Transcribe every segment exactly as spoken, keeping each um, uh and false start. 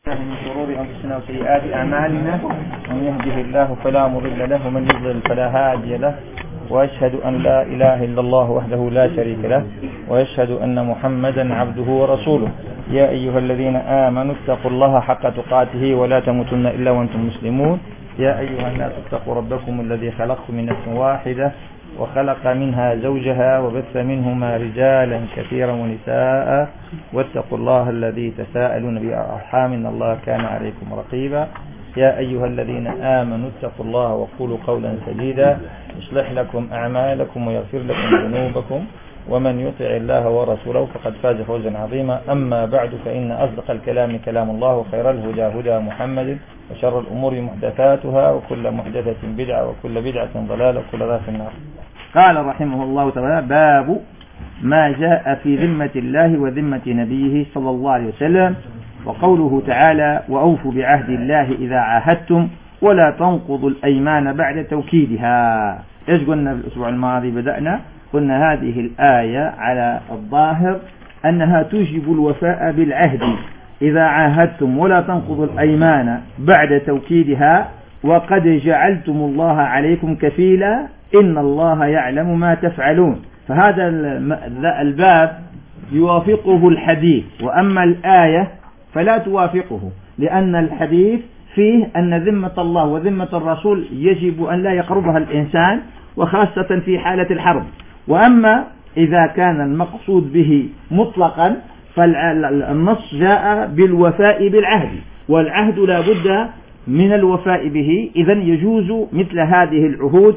من شرور أنفسنا وسيئات أعمالنا، من يهده الله فلا مضل له ومن يضلل فلا هادي له، وأشهد أن لا إله إلا الله وحده لا شريك له، وأشهد أن محمدا عبده ورسوله. يا أيها الذين آمنوا اتقوا الله حق تقاته ولا تموتن إلا وأنتم مسلمون. يا أيها الناس اتقوا ربكم الذي خلقكم من نفس واحدة وخلق منها زوجها وبث منهما رجالا كثيرا ونساء، واتقوا الله الذي تساءلون به والأرحام إن الله كان عليكم رقيبا. يا أيها الذين آمنوا اتقوا الله وقولوا قولا سديدا يصلح لكم أعمالكم ويغفر لكم ذنوبكم، ومن يطع الله ورسوله فقد فاز فوزا عظيما. أما بعد، فإن أصدق الكلام كلام الله، وخير الهدى هدى محمد، وشر الأمور محدثاتها، وكل محدثة بدعة، وكل بدعة ضلالة، وكل ضلالة في النار. قال رحمه الله تعالى: باب ما جاء في ذمة الله وذمة نبيه صلى الله عليه وسلم، وقوله تعالى: وأوفوا بعهد الله إذا عاهدتم ولا تنقضوا الأيمان بعد توكيدها. إيش قلنا في الأسبوع الماضي؟ بدأنا قلنا هذه الآية على الظاهر أنها توجب الوفاء بالعهد إذا عاهدتم ولا تنقضوا الأيمان بعد توكيدها، وقد جعلتم الله عليكم كفيلا إن الله يعلم ما تفعلون. فهذا الباب يوافقه الحديث، وأما الآية فلا توافقه، لأن الحديث فيه أن ذمة الله وذمة الرسول يجب أن لا يقربها الإنسان، وخاصة في حالة الحرب. وأما إذا كان المقصود به مطلقا فالنص جاء بالوفاء بالعهد، والعهد لا بد من الوفاء به، إذن يجوز مثل هذه العهود.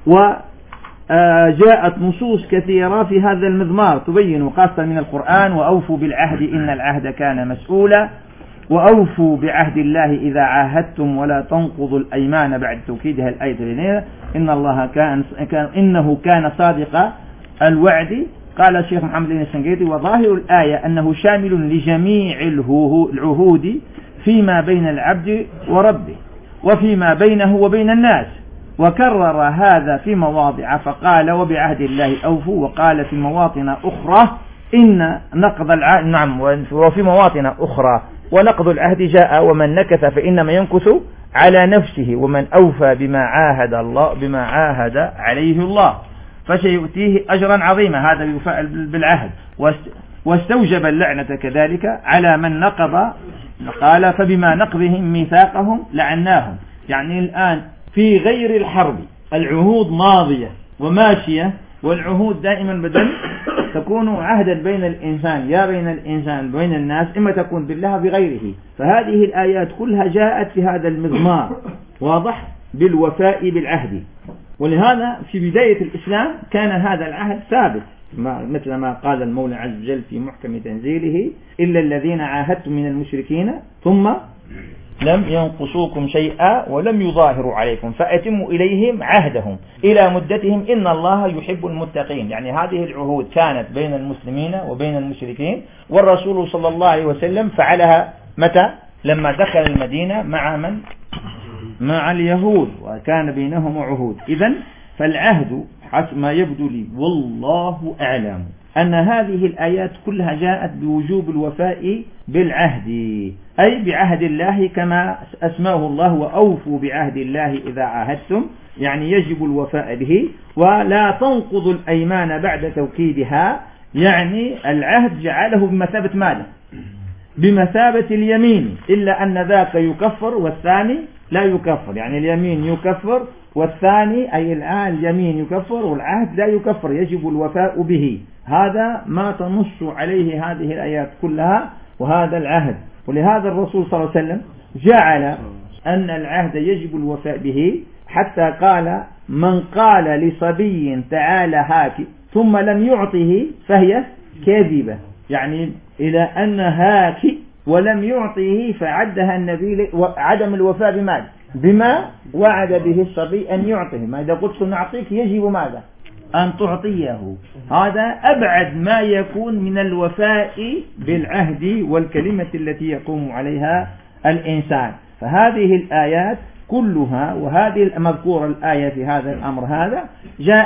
وجاءت نصوص كثيرة في هذا المضمار تبين، خاصة من القرآن: وأوفوا بالعهد إن العهد كان مسؤولا، وأوفوا بعهد الله إذا عاهدتم ولا تنقضوا الأيمان بعد توكيدها. الآية إن الله كان, كان إنه كان صادق الوعد. قال الشيخ محمد بن الشنقيطي: وظاهر الآية أنه شامل لجميع العهود فيما بين العبد وربه وفيما بينه وبين الناس، وكرر هذا في مواضع فقال: وبعهد الله أوفوا، وقال في مواطن أخرى إن نقض العهد، نعم، وفي مواطن أخرى ونقض العهد جاء ومن نكث فإنما ينكث على نفسه، ومن أوفى بما عاهد الله بما عاهد عليه الله فسيؤتيه أجرا عظيما. هذا الوفاء بالعهد. واستوجب اللعنة كذلك على من نقض، قال: فبما نقضهم ميثاقهم لعناهم. يعني الآن في غير الحرب العهود ماضية وماشية، والعهود دائما بدل تكون عهدا بين الإنسان، يا بين الإنسان بين الناس، إما تكون بالله بغيره. فهذه الآيات كلها جاءت في هذا المضمار، واضح، بالوفاء بالعهد. ولهذا في بداية الإسلام كان هذا العهد ثابت، مثل ما قال المولى عز وجل في محكم تنزيله: إلا الذين عاهدتم من المشركين ثم لم ينقصوكم شيئا ولم يظاهروا عليكم فأتموا إليهم عهدهم إلى مدتهم إن الله يحب المتقين. يعني هذه العهود كانت بين المسلمين وبين المشركين، والرسول صلى الله عليه وسلم فعلها متى؟ لما دخل المدينة مع من؟ مع اليهود، وكان بينهم عهود. إذن فالعهد حسب ما يبدو لي والله أعلم أن هذه الآيات كلها جاءت بوجوب الوفاء بالعهد، أي بعهد الله كما أسماه الله: وأوفوا بعهد الله إذا عاهدتم، يعني يجب الوفاء به. ولا تنقضوا الأيمان بعد توكيدها، يعني العهد جعله بمثابة ماذا؟ بمثابة اليمين، إلا أن ذاك يكفر والثاني لا يكفر. يعني اليمين يكفر والثاني، أي الآن اليمين يكفر والعهد لا يكفر، يجب الوفاء به. هذا ما تنص عليه هذه الآيات كلها، وهذا العهد. ولهذا الرسول صلى الله عليه وسلم جعل أن العهد يجب الوفاء به، حتى قال: من قال لصبي تعالى هاك ثم لم يعطه فهي كاذبة. يعني إلى أن هاك ولم يعطه فعدها النبي عدم الوفاء بماذا؟ بما وعد به الصبي أن يعطيه. ما إذا قلت نعطيك يجب ماذا؟ أن تعطيه. هذا أبعد ما يكون من الوفاء بالعهد والكلمة التي يقوم عليها الإنسان. فهذه الآيات كلها، وهذه المذكورة الآية في هذا الأمر هذا، جاءت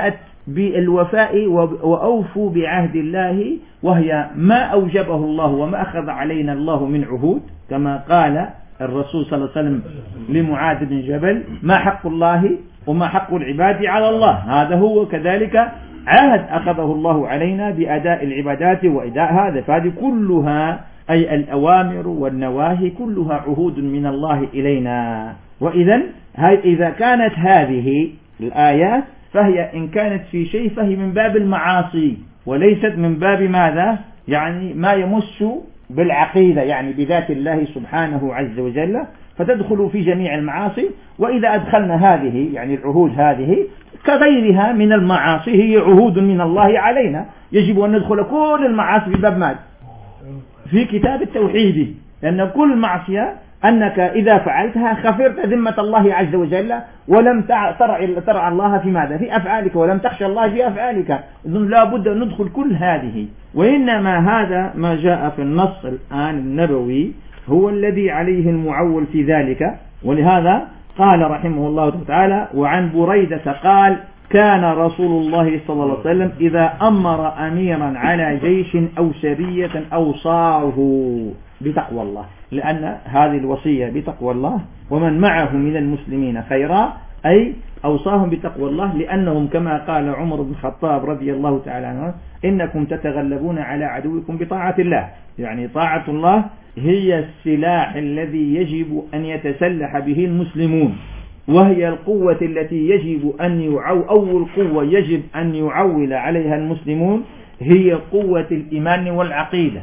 بالوفاء وأوفوا بعهد الله، وهي ما أوجبه الله وما أخذ علينا الله من عهود، كما قال الرسول صلى الله عليه وسلم لمعاذ بن جبل: ما حق الله وما حق العباد على الله. هذا هو كذلك عهد أخذه الله علينا بأداء العبادات وإداء هذا، فهذه كلها أي الأوامر والنواهي كلها عهود من الله إلينا. وإذا إذا كانت هذه الآيات فهي إن كانت في شيء فهي من باب المعاصي وليست من باب ماذا؟ يعني ما يمس بالعقيدة، يعني بذات الله سبحانه عز وجل، فتدخل في جميع المعاصي. وإذا أدخلنا هذه يعني العهود هذه كغيرها من المعاصي هي عهود من الله علينا، يجب أن ندخل كل المعاصي في باب ماذا؟ في كتاب التوحيد، لأن كل معصية أنك إذا فعلتها خفرت ذمة الله عز وجل ولم ترعى الله في ماذا؟ في أفعالك، ولم تخشى الله في أفعالك. إذن لا بد أن ندخل كل هذه. وإنما هذا ما جاء في النص الآن النبوي هو الذي عليه المعول في ذلك. ولهذا قال رحمه الله تعالى: وعن بريدة قال: كان رسول الله صلى الله عليه وسلم إذا أمر أميرا على جيش أو سرية أوصاه بتقوى الله، لأن هذه الوصية بتقوى الله، ومن معه من المسلمين خيرا، أي أوصاهم بتقوى الله، لأنهم كما قال عمر بن الخطاب رضي الله تعالى عنه: إنكم تتغلبون على عدوكم بطاعة الله. يعني طاعة الله هي السلاح الذي يجب أن يتسلح به المسلمون، وهي القوة التي يجب أن يعو أول قوة يجب أن يعول عليها المسلمون هي قوة الإيمان والعقيدة.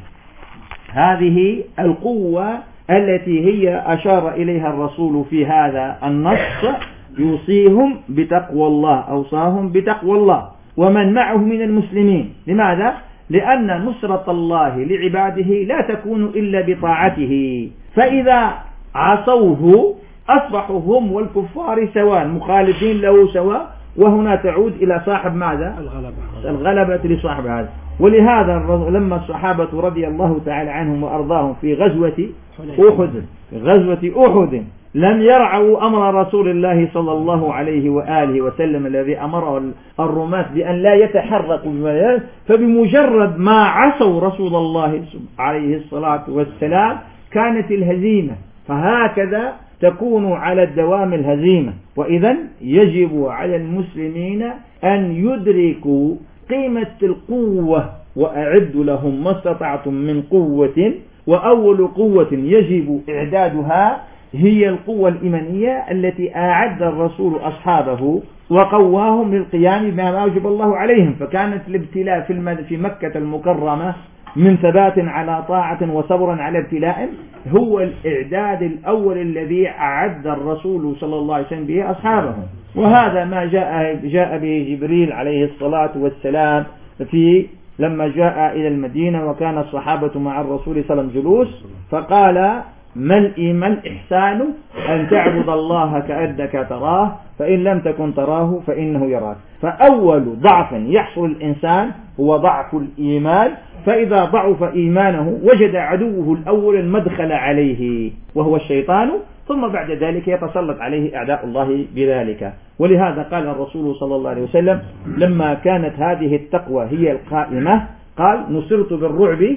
هذه القوة التي هي أشار إليها الرسول في هذا النص: يوصيهم بتقوى الله، أوصاهم بتقوى الله ومن معه من المسلمين. لماذا؟ لأن نصرة الله لعباده لا تكون إلا بطاعته، فإذا عصوه أصبحوا هم والكفار سواء، مخالفين له سواء، وهنا تعود إلى صاحب ماذا؟ الغلبة, الغلبة لصاحب هذا. ولهذا لما الصحابة رضي الله تعالى عنهم وأرضاهم في غزوة أحد غزوة أحد لم يرعوا أمر رسول الله صلى الله عليه وآله وسلم الذي أمره الرماة بأن لا يتحركوا، فبمجرد ما عصوا رسول الله عليه الصلاة والسلام كانت الهزيمة. فهكذا تكون على الدوام الهزيمة. وإذا يجب على المسلمين أن يدركوا قيمة القوة، وأعدوا لهم ما استطعتم من قوة. وأول قوة يجب إعدادها هي القوة الإيمانية التي أعد الرسول أصحابه وقواهم للقيام بما أوجب الله عليهم. فكانت الابتلاء في مكة المكرمة من ثبات على طاعة وصبر على ابتلاء هو الإعداد الأول الذي أعد الرسول صلى الله عليه وسلم به أصحابه. وهذا ما جاء جاء به جبريل عليه الصلاة والسلام في لما جاء إلى المدينة، وكان الصحابة مع الرسول صلى الله عليه وسلم جلوس، فقال: ما الإيمان إحسان أن تعبد الله كأنك تراه، فإن لم تكن تراه فإنه يراك. فأول ضعف يحصل الإنسان هو ضعف الإيمان، فإذا ضعف إيمانه وجد عدوه الأول المدخل عليه وهو الشيطان، ثم بعد ذلك يتسلط عليه أعداء الله بذلك. ولهذا قال الرسول صلى الله عليه وسلم لما كانت هذه التقوى هي القائمة قال: نصرت بالرعب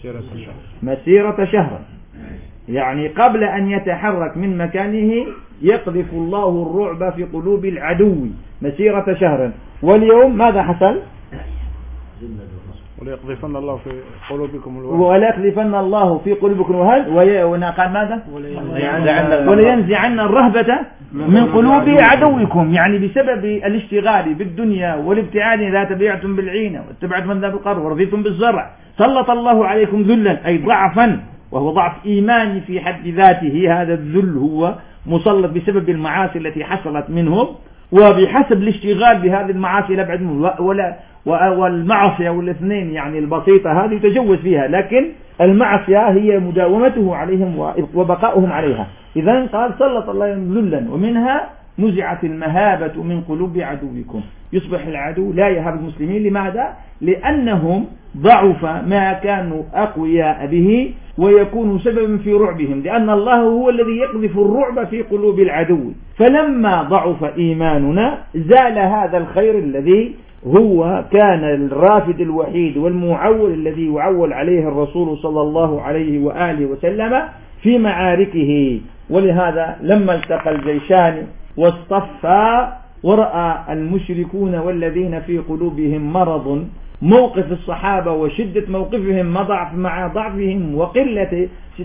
مسيرة شهر. يعني قبل أن يتحرك من مكانه يقذف الله الرعب في قلوب العدو مسيرة شهر. واليوم ماذا حصل؟ وليقذفن الله في قلوبكم الوهن وليقذفن الله في قلوبكم الوهن ونقال ماذا؟ ولينزعن الرهبة من قلوب عدوكم. يعني بسبب الاشتغال بالدنيا والابتعاد إذا تبعتم بالعينة واتبعتم من ذاب القرب ورضيتم بالزرع سلط الله عليكم ذلا، أي ضعفا، وهو ضعف إيماني في حد ذاته. هذا الذل هو مسلط بسبب المعاصي التي حصلت منهم، وبحسب الاشتغال بهذه المعاصي لا بعد ولا والمعصية والاثنين يعني البسيطة هذه يتجوز فيها، لكن المعصية هي مداومته عليهم وبقاؤهم عليها. إذن قال: سلط الله ذلا، ومنها نزعت المهابة من قلوب عدوكم. يصبح العدو لا يهاب المسلمين. لماذا؟ لأنهم ضعف ما كانوا أقوياء به ويكون سببا في رعبهم، لأن الله هو الذي يقذف الرعب في قلوب العدو. فلما ضعف إيماننا زال هذا الخير الذي هو كان الرافد الوحيد والمعول الذي يعول عليه الرسول صلى الله عليه وآله وسلم في معاركه. ولهذا لما التقى الجيشان واصطفى ورأى المشركون والذين في قلوبهم مرض موقف الصحابة وشدة موقفهم مع ضعفهم وقلة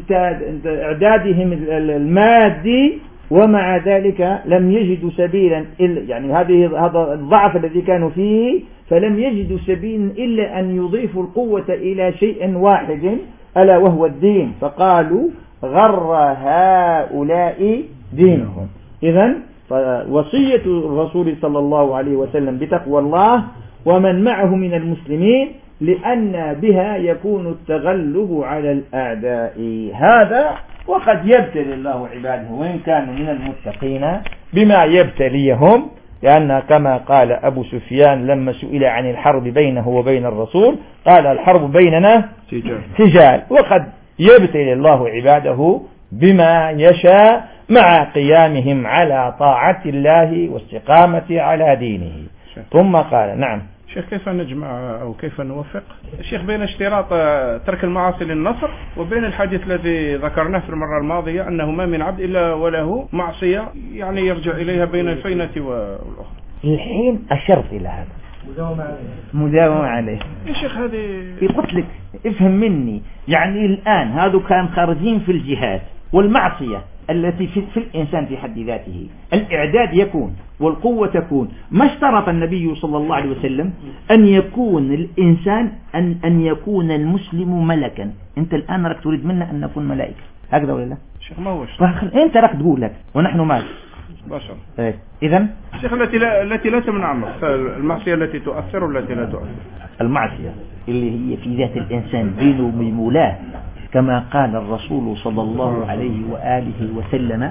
إعدادهم المادي، ومع ذلك لم يجدوا سبيلا يعني هذه هذا الضعف الذي كانوا فيه، فلم يجدوا سبيلا إلا أن يضيفوا القوة إلى شيء واحد ألا وهو الدين، فقالوا غر هؤلاء دينهم. إذن فوصية الرسول صلى الله عليه وسلم بتقوى الله ومن معه من المسلمين، لأن بها يكون التغلب على الأعداء. هذا وقد يبتلي الله عباده وإن كانوا من المتقين بما يبتليهم، لأن كما قال أبو سفيان لما سئل عن الحرب بينه وبين الرسول قال الحرب بيننا سجال. وقد يبتلي الله عباده بما يشاء مع قيامهم على طاعة الله واستقامة على دينه. ثم قال نعم شيخ كيف نجمع أو كيف نوفق شيخ بين اشتراط ترك المعاصي للنصر وبين الحديث الذي ذكرناه في المرة الماضية أنه ما من عبد إلا وله معصية يعني يرجع إليها بين الفينة والأخرى؟ الحين أشرت إلى هذا مداوم عليه مداوم عليه يا شيخ. هذه قلت لك افهم مني، يعني الآن هذا كان خارجين في الجهاد والمعصية التي في, في الإنسان في حد ذاته الإعداد يكون والقوة تكون. ما اشترط النبي صلى الله عليه وسلم أن يكون الإنسان أن, أن يكون المسلم ملكا. أنت الآن رك تريد منا أن نكون ملائكة، هكذا ولا لا؟ شيخ ما هو أنت رك تقول لك ونحن مال بشر. إيه. إذن شيخ التي لا التي لا تمنع المعصية التي تؤثر والتي لا تؤثر. المعصية اللي هي في ذات الإنسان بينه ومولاه، كما قال الرسول صلى الله عليه وآله وسلم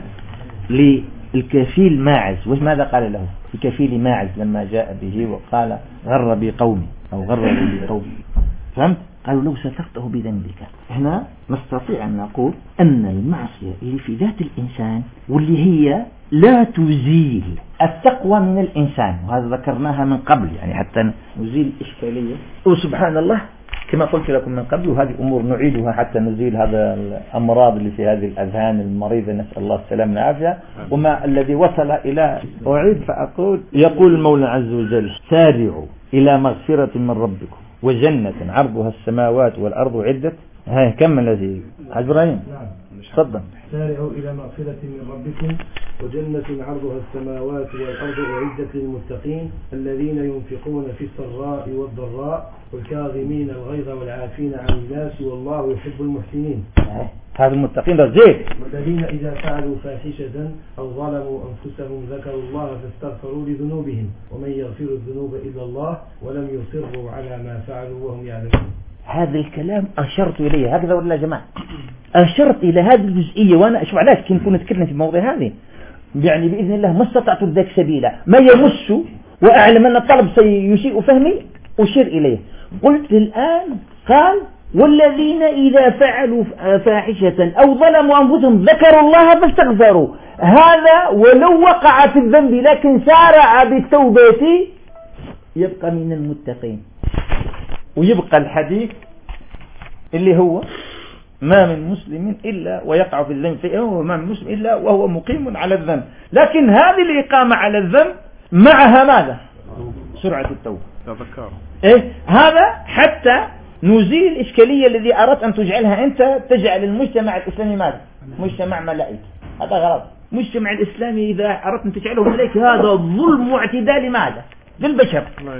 للكفيل ماعز، وماذا قال له الكفيل ماعز لما جاء به وقال غر بقومي أو غر بقومي، فهمت؟ قالوا لو سترته بذنبك. هنا نستطيع أن نقول أن المعصية اللي في ذات الإنسان واللي هي لا تزيل التقوى من الإنسان، وهذا ذكرناها من قبل يعني حتى نزيل الإشكالية. وسبحان الله كما قلت لكم من قبل، وهذه أمور نعيدها حتى نزيل هذا الأمراض اللي في هذه الأذهان المريضة، نسأل الله السلامة والعافية. وما الذي وصل إلى أعيد فأقول يقول المولى عز وجل سارعوا إلى مغفرة من ربكم وجنة عرضها السماوات والأرض عدة. هاي كم الذي إبراهيم تفضل. سارعوا إلى مغفرة من ربكم وجنة عرضها السماوات والأرض أعدت للمتقين الذين ينفقون في السراء والضراء والكاظمين الغيظ والعافين عن الناس والله يحب المحسنين. هذا المتقين رزيق. والذين إذا فعلوا فاحشة أو ظلموا أنفسهم ذكروا الله فاستغفروا لذنوبهم ومن يغفر الذنوب إلا الله ولم يصروا على ما فعلوا وهم يعلمون. هذا الكلام أشرت إليه هكذا ولا يا جماعة؟ أشرت إلى هذه الجزئية، وأنا أشوف علاش كي نكون نتكلم في الموضوع هذه يعني بإذن الله ما استطعت ذاك سبيلا ما يمس وأعلم أن الطلب سيسيء فهمي أشير إليه. قلت الآن قال والذين إذا فعلوا فاحشة أو ظلموا أنفسهم ذكروا الله فاستغفروا. هذا ولو وقع في الذنب لكن سارع بالتوبة يبقى من المتقين. ويبقى الحديث اللي هو ما من مسلم إلا ويقع في الذنب فإنه ما من مسلم إلا وهو مقيم على الذنب. لكن هذه الإقامة على الذنب معها ماذا؟ سرعة التوبة. تذكر إيه هذا حتى نزيل الإشكالية الذي أردت أن تجعلها أنت، تجعل المجتمع الإسلامي ماذا؟ مجتمع ملائكي. هذا غلط. مجتمع الإسلامي إذا أردت أن تجعله ملائكي هذا ظلم واعتداء لماذا؟ للبشر.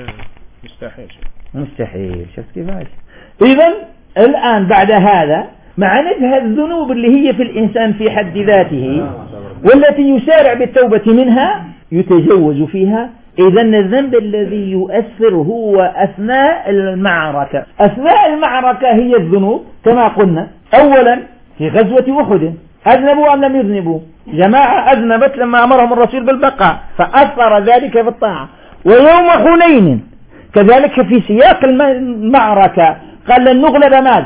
مستحيل مستحيل. شفت كيف؟ إذن الآن بعد هذا معناتها الذنوب اللي هي في الإنسان في حد ذاته والتي يسارع بالتوبة منها يتجوز فيها. إذن الذنب الذي يؤثر هو أثناء المعركة. أثناء المعركة هي الذنوب كما قلنا. أولا في غزوة أحد أذنبوا أم لم يذنبوا؟ جماعة أذنبت لما أمرهم الرسول بالبقاء فأثر ذلك في الطاعة. ويوم حنين كذلك في سياق المعركة قال لن نغلب ماذا؟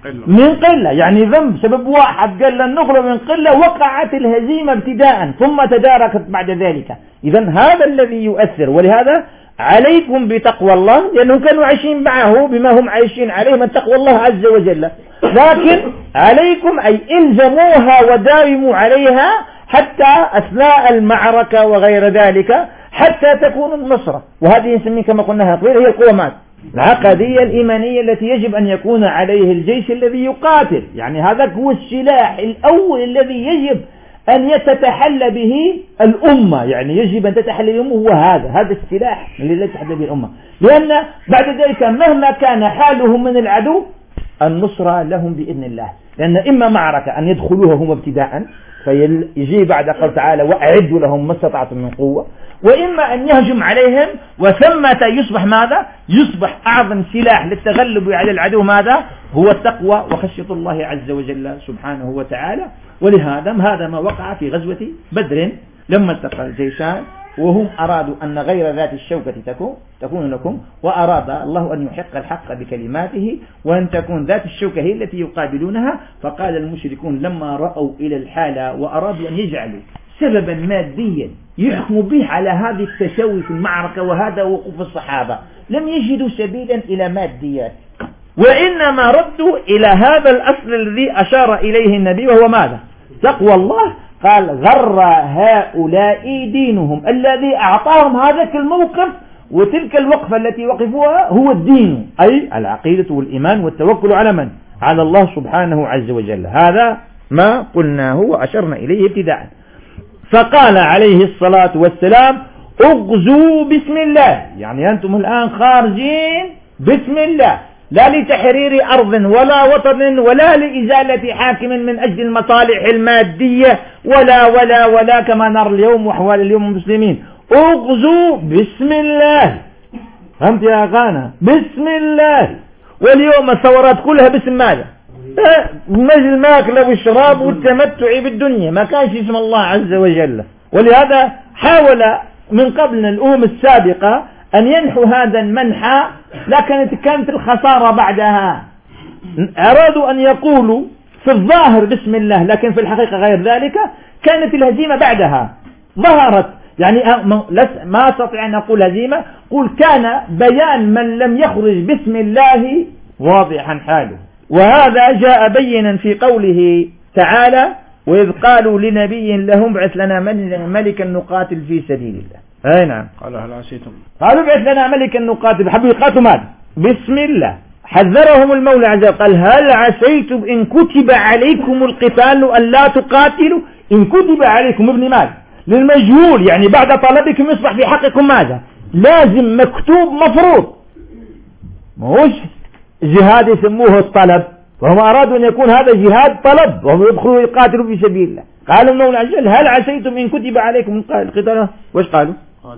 من قلة، يعني ذنب سبب واحد قال لن نخرج من قلة وقعت الهزيمة ابتداء ثم تداركت بعد ذلك. إذن هذا الذي يؤثر، ولهذا عليكم بتقوى الله، لأنهم كانوا عايشين معه بما هم عايشين عليه من تقوى الله عز وجل، لكن عليكم أي إلزموها وداوموا عليها حتى أثناء المعركة وغير ذلك حتى تكون النصرة. وهذه نسميه كما قلناها طويلة هي القوامات العقدية الإيمانية التي يجب أن يكون عليه الجيش الذي يقاتل. يعني هذا هو السلاح الأول الذي يجب أن يتتحلى به الأمة، يعني يجب أن تتحلى به الأمة، هو هذا هذا السلاح الذي تتحلى به الأمة، لأن بعد ذلك مهما كان حالهم من العدو النصرة لهم بإذن الله. لأن إما معركة أن يدخلوها هم ابتداء فيجي بعد قال تعالى وأعدوا لهم ما استطعتم من قوة، وإما أن يهجم عليهم وثمة يصبح ماذا؟ يصبح أعظم سلاح للتغلب على العدو ماذا؟ هو التقوى وخشية الله عز وجل سبحانه وتعالى. ولهذا هذا ما وقع في غزوة بدر لما التقى الجيشان وهم أرادوا أن غير ذات الشوكة تكون, تكون لكم، وأراد الله أن يحق الحق بكلماته وأن تكون ذات الشوكة هي التي يقابلونها. فقال المشركون لما رأوا إلى الحالة وأرادوا أن يجعلوا سببا ماديا يحكموا به على هذه التساوي في المعركة وهذا وقوف الصحابة، لم يجدوا سبيلا إلى ماديات، وإنما ردوا إلى هذا الأصل الذي أشار إليه النبي وهو ماذا؟ تقوى الله. قال غر هؤلاء دينهم، الذي أعطاهم هذا الموقف وتلك الوقفة التي وقفوها هو الدين، أي العقيدة والإيمان والتوكل على من؟ على الله سبحانه عز وجل. هذا ما قلناه وأشرنا إليه ابتداء. فقال عليه الصلاة والسلام اغزوا بسم الله، يعني أنتم الآن خارجين بسم الله، لا لتحرير أرض ولا وطن ولا لإزالة حاكم من أجل المصالح المادية ولا ولا ولا كما نرى اليوم وأحوال اليوم المسلمين. اغزوا بسم الله، فهمت يا أخانا؟ بسم الله. واليوم الثورات كلها باسم ماذا؟ مجل الماكل والشراب والتمتع بالدنيا، ما كانش اسم الله عز وجل. ولهذا حاول من قبل الأمم السابقة أن ينحوا هذا المنحى، لكن كانت الخسارة بعدها. أرادوا أن يقولوا في الظاهر بسم الله لكن في الحقيقة غير ذلك، كانت الهزيمة بعدها ظهرت. يعني ما أستطيع أن أقول هزيمة، قل كان بيان من لم يخرج بسم الله واضحا حاله. وهذا جاء بينا في قوله تعالى وإذ قالوا لنبي لهم ابعث لنا ملكا نقاتل في سبيل الله. أي نعم. قالوا هل عسيتم قالوا ابعث لنا ملكا نقاتل، حبوا يقاتلوا ماذا؟ بسم الله. حذرهم المولى عز وجل قال هل عسيتم إن كتب عليكم القتال أن لا تقاتلوا؟ إن كتب عليكم ابن ماذا؟ للمجهول، يعني بعد طلبكم يصبح في حقكم ماذا؟ لازم مكتوب مفروض، ماهوش جهاد يسموه الطلب، وهم أرادوا أن يكون هذا جهاد طلب وهم يدخلوا يقاتلوا في سبيل الله. قالوا المولى عز وجل هل عسيتم إن كتب عليكم القتال؟ وش قالوا؟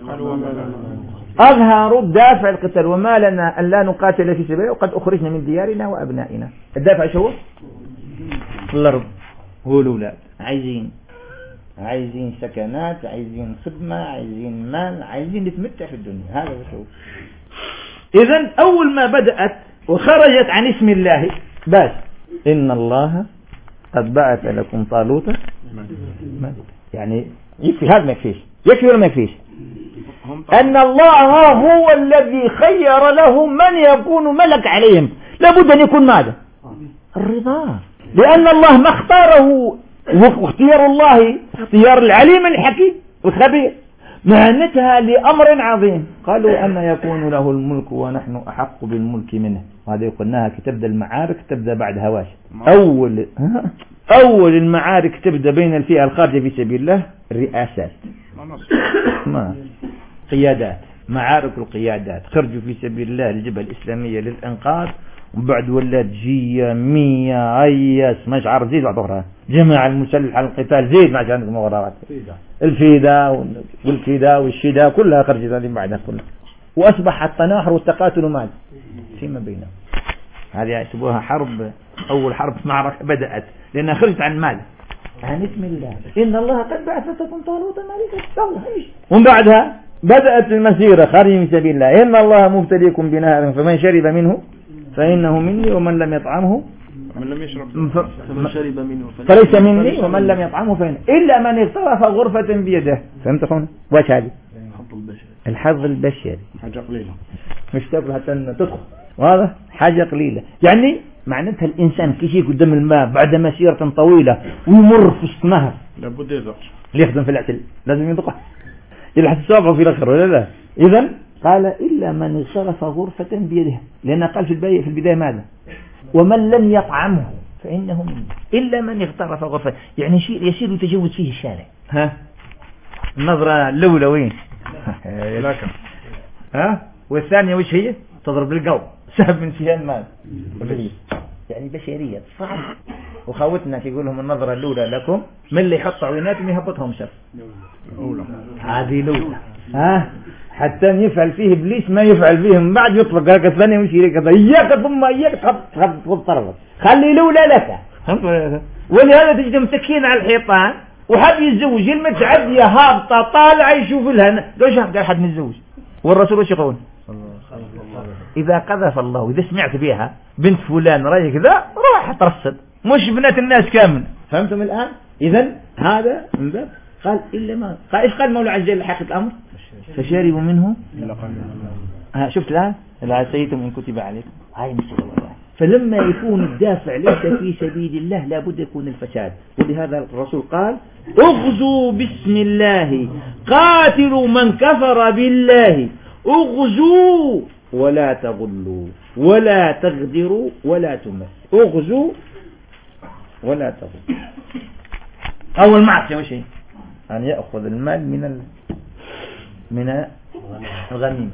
أظهروا الدافع القتال وما لنا أن لا نقاتل في سبيل الله وقد أخرجنا من ديارنا وأبنائنا. الدافع شو؟ الأرض والأولاد، عايزين عايزين سكنات، عايزين خدمة، عايزين مال، عايزين نتمتع في الدنيا. هذا شو. إذن أول ما بدأت وخرجت عن اسم الله بس إن الله قد بعث لكم طالوت، يعني يكفي هذا ما يكفيش، يكفي ولا ما يكفيش؟ أن الله هو الذي خير لهم من يكون ملك عليهم، لابد أن يكون ماذا؟ الرضا، لأن الله ما اختاره، واختيار الله اختيار العليم الحكيم الخبير، مهنتها لأمر عظيم. قالوا أن يكون له الملك ونحن أحق بالملك منه. وهذا قلناها تبدأ المعارك تبدأ بعد هواش. أول أول المعارك تبدأ بين الفئة الخارجة في سبيل الله الرئاسات، ما قيادات، معارك القيادات. خرجوا في سبيل الله الجبهة الإسلامية للإنقاذ، وبعد ولات جية مية عياس مشعر زيد بعضها جماعة المسلح على القتال زيد ما عندكم مغررات الفيدا والكيدا والشيدا كلها خرجت هذه بعدها كلها، وأصبح التناحر والتقاتل مال فيما بينهم. هذه يحسبوها حرب، أول حرب معركة بدأت لأنها خرجت عن مال عن اسم الله. إن الله قد بعث لكم طالوت ملكا، الله ايش. ومن بعدها بدأت المسيرة خارج من سبيل الله. إن الله مبتليكم بنهر فمن شرب منه فإنه مني ومن لم يطعمه من لم يشرب فمن شرب منه فليس مني ومن لم يطعمه فإن إلا من اغترف غرفة بيده. فهمت أخونا؟ واش هذه؟ الحظ البشري، حاجة قليلة مش تاكل حتى تدخل، واضح؟ حاجة قليلة، يعني معناتها الإنسان كي يجي قدام الماء بعد مسيرة طويلة ويمر في وسط نهر لابد يذوق، اللي يخدم في الاعتل لازم يذوقه يلحس صابعه في الآخر ولا لا؟ إذن قال إلا من اغترف غرفة بيده، لأن قال في البداية في البداية ماذا؟ ومن لم يطعمه فإنه منه. إلا من اغترف غرفة، يعني يصير يصير يتجوز فيه الشارع. ها؟ النظرة الأولى وين؟ لكن ها؟ والثانية وش هي؟ تضرب القلب سهب من سهام مال، يعني بشرية صعب. وخوتنا يقول لهم النظرة الأولى لكم، من اللي يحط عيناتهم يهبطهم شر. أولى هذه الأولى. ها؟ حتى يفعل فيه إبليس ما يفعل فيه من بعد يطلق هكذا ثانية ويمشي لك إياك ثم إياك تخط تخط طرفك، خلي الأولى لك. ولهذا تجد متكين على الحيطان وحب يتزوج المتعدية هابطة طالعة يشوف لها ليش قال حد متزوج. والرسول وش يقول؟ إذا قذف الله إذا سمعت بها بنت فلان رأي كذا روح ترصد، مش بنات الناس كامل. فهمتم الآن؟ إذن هذا من باب قال إلا ما قال إيش قال مولى عز وجل حقيقة الأمر؟ فشاربوا منه ها شفت الآن العسيتم إن كتب عليكم هاي مسألة والله. فلما يكون الدافع ليس في سبيل الله لابد يكون الفساد. ولهذا الرسول قال اغزوا بسم الله قاتلوا من كفر بالله اغزوا ولا تغلوا ولا تغدروا ولا تمثلوا. اغزوا ولا تغلوا. أول معصية وش هي؟ أن يأخذ المال من ال... من الغنيمة،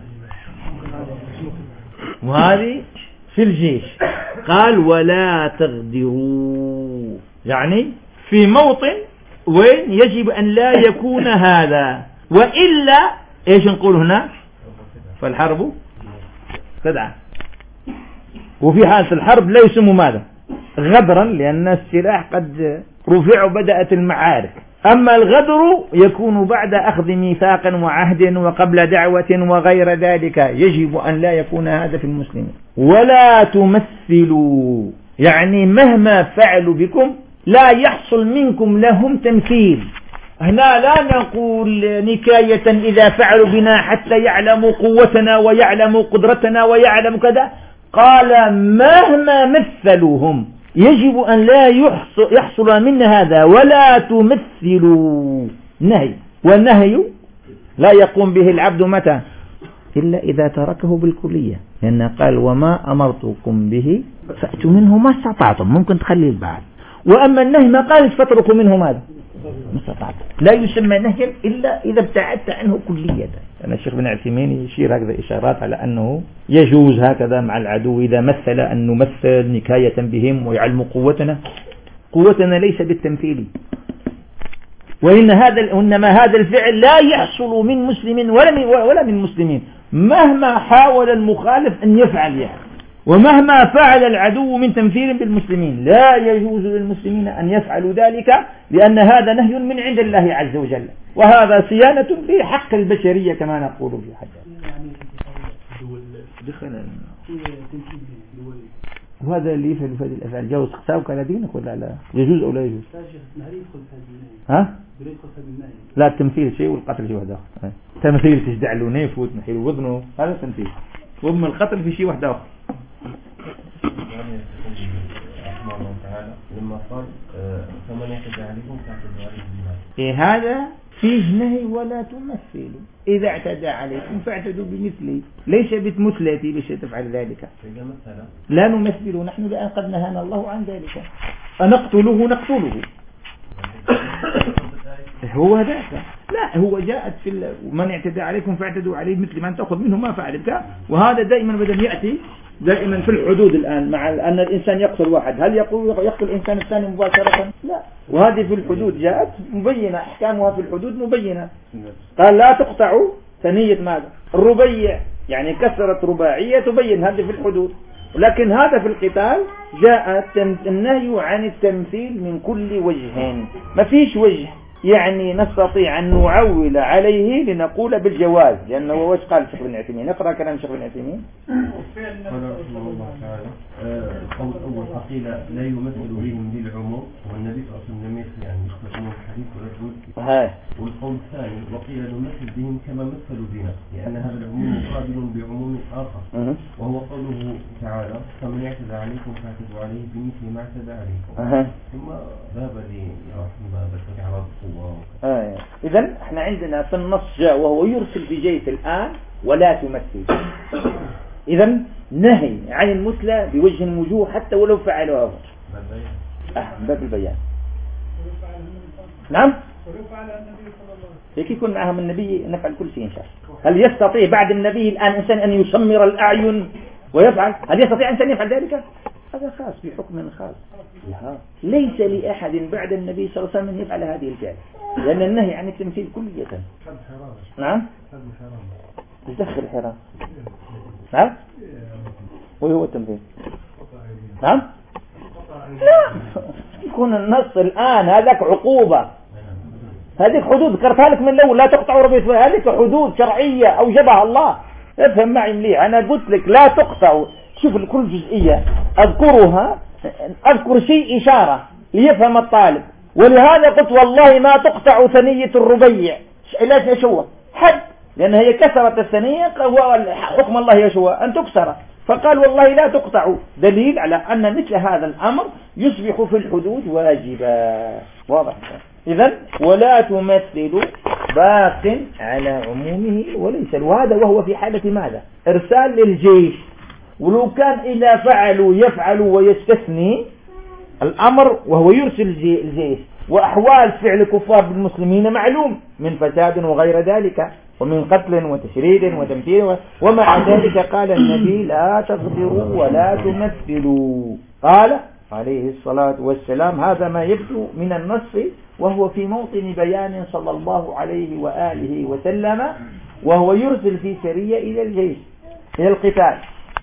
وهذه في الجيش قال ولا تغدروا، يعني في موطن وين يجب أن لا يكون هذا، وإلا إيش نقول هنا؟ فالحرب خدعة. وفي حالة الحرب لا يسمى ماذا؟ غدرا، لأن السلاح قد رفع وبدأت المعارك. أما الغدر يكون بعد أخذ ميثاق وعهد وقبل دعوة وغير ذلك، يجب أن لا يكون هذا في المسلمين. ولا تمثلوا، يعني مهما فعلوا بكم لا يحصل منكم لهم تمثيل. هنا لا نقول نكاية إذا فعلوا بنا حتى يعلموا قوتنا ويعلموا قدرتنا ويعلموا كذا، قال مهما مثلوهم يجب أن لا يحصل, يحصل من هذا. ولا تمثلوا نهي، والنهي لا يقوم به العبد متى؟ إلا إذا تركه بالكلية، لأن قال وما أمرتكم به فأتوا منه ما استطعتم، ممكن تخلي البعض. وأما النهي ما قال فتركوا منه ماذا؟ ما استطعتم. لا يسمى نهيا إلا إذا ابتعدت عنه كلية. أنا الشيخ بن عثيمين يشير هكذا إشارات على أنه يجوز هكذا مع العدو إذا مثل أن نمثل نكاية بهم ويعلموا قوتنا. قوتنا ليس بالتمثيل، وإن هذا وإنما هذا الفعل لا يحصل من مسلم ولا من ولا من مسلمين مهما حاول المخالف أن يفعل يعني. ومهما فعل العدو من تمثيل بالمسلمين لا يجوز للمسلمين أن يفعلوا ذلك، لأن هذا نهي من عند الله عز وجل، وهذا صيانة بحق البشرية كما نقول في حاجة. وهذا اللي يفعل في هذه الأفعال جاوز اختاوك على دينك ولا لا؟ يجوز أو لا يجوز؟ ها؟ لا التمثيل شيء والقتل شيء واحد آخر. تمثيل تجدع له نيف وتنحيل وذنه هذا تمثيل، وأما القتل في شيء واحد آخر. لما قال فمن يعتدى عليكم فاعتدوا عليه بالمثل. إيه هذا فيه نهي ولا تمثلوا، إذا اعتدى عليكم فاعتدوا بمثلي، ليس بمثلتي ليش تفعل ذلك. لا نمثله نحن لأن قد نهانا الله عن ذلك. أنقتله نقتله هو ذاك. لا هو جاءت في من اعتدى عليكم فاعتدوا عليه مثل ما تأخذ منه ما فعلت. وهذا دائما بدل يأتي دائما في الحدود الآن، مع أن الإنسان يقتل واحد هل يقول يقتل الإنسان الثاني مباشرة؟ لا. وهذه في الحدود جاءت مبينة، أحكامها في الحدود مبينة. قال لا تقطعوا ثنية ماذا؟ الربيع، يعني كسرت رباعية تبين هذه في الحدود. لكن هذا في القتال جاء النهي عن التمثيل من كل وجه، ما فيش وجه يعني نستطيع أن نعول عليه لنقول بالجواز، لأنه وش قال الشيخ بن عثيمين؟ نقرأ كلام الشيخ بن عثيمين. قال رحمه الله تعالى القول الأول فقيل لا يمثل بهم للعموم والنبي صلى الله عليه وسلم لم يكن يعني يستخدمون الحديث ولا الكتاب. والقول الثاني وقيل نمثل بهم كما مثلوا بنا لأن هذا العموم مقابل بعموم آخر وهو قوله تعالى فمن يعتدى عليكم فاعتدوا عليه بمثل ما اعتدى عليكم. ثم ذهب لي رحمه الله ذكر على القوة. آه. إذن احنا عندنا في النص جاء وهو يرسل بجيش الآن ولا تمثل. إذن نهي عن المثلى بوجه من وجوه حتى ولو فعلوا أول. آه باب البيان. نعم. هيك يكون معهم النبي نفعل كل شيء إن شاء الله. هل يستطيع بعد النبي الآن إنسان أن يشمر الأعين ويفعل؟ هل يستطيع إنسان يفعل ذلك؟ هذا خاص بحكم خاص. لا. ليس لأحد بعد النبي صلى الله عليه وسلم أن يفعل هذه الفعل لأن النهي عن التمثيل كلية. نعم. يدخل الحرام. نعم. وهو التمثيل. نعم. لا. يكون النص الآن هذاك عقوبة. هذيك حدود ذكرتها لك من الأول لا تقطعوا ربيع. هذيك حدود شرعية أوجبها الله. افهم معي مليح. أنا قلت لك لا تقطعوا. شوف كل جزئية أذكرها أذكر شيء إشارة ليفهم الطالب. ولهذا قلت والله ما تقطع ثنية الربيع. إلا شو حد لأن هي كسرت الثنية حكم الله يشوى أن تكسر فقال والله لا تقطع دليل على أن مثل هذا الأمر يصبح في الحدود واجبا. واضح. إذن ولا تمثل باق على عمومه وليس وهذا وهو في حالة ماذا إرسال للجيش. ولو كان إذا فعلوا يفعلوا ويستثني الأمر وهو يرسل الجيش. وأحوال فعل الكفار بالمسلمين معلوم من فساد وغير ذلك ومن قتل وتشريد وتمثيل ومع ذلك قال النبي لا تغدروا ولا تمثلوا. قال عليه الصلاة والسلام هذا ما يبدو من النص وهو في موطن بيان صلى الله عليه وآله وسلم وهو يرسل في سرية إلى الجيش إلى القتال.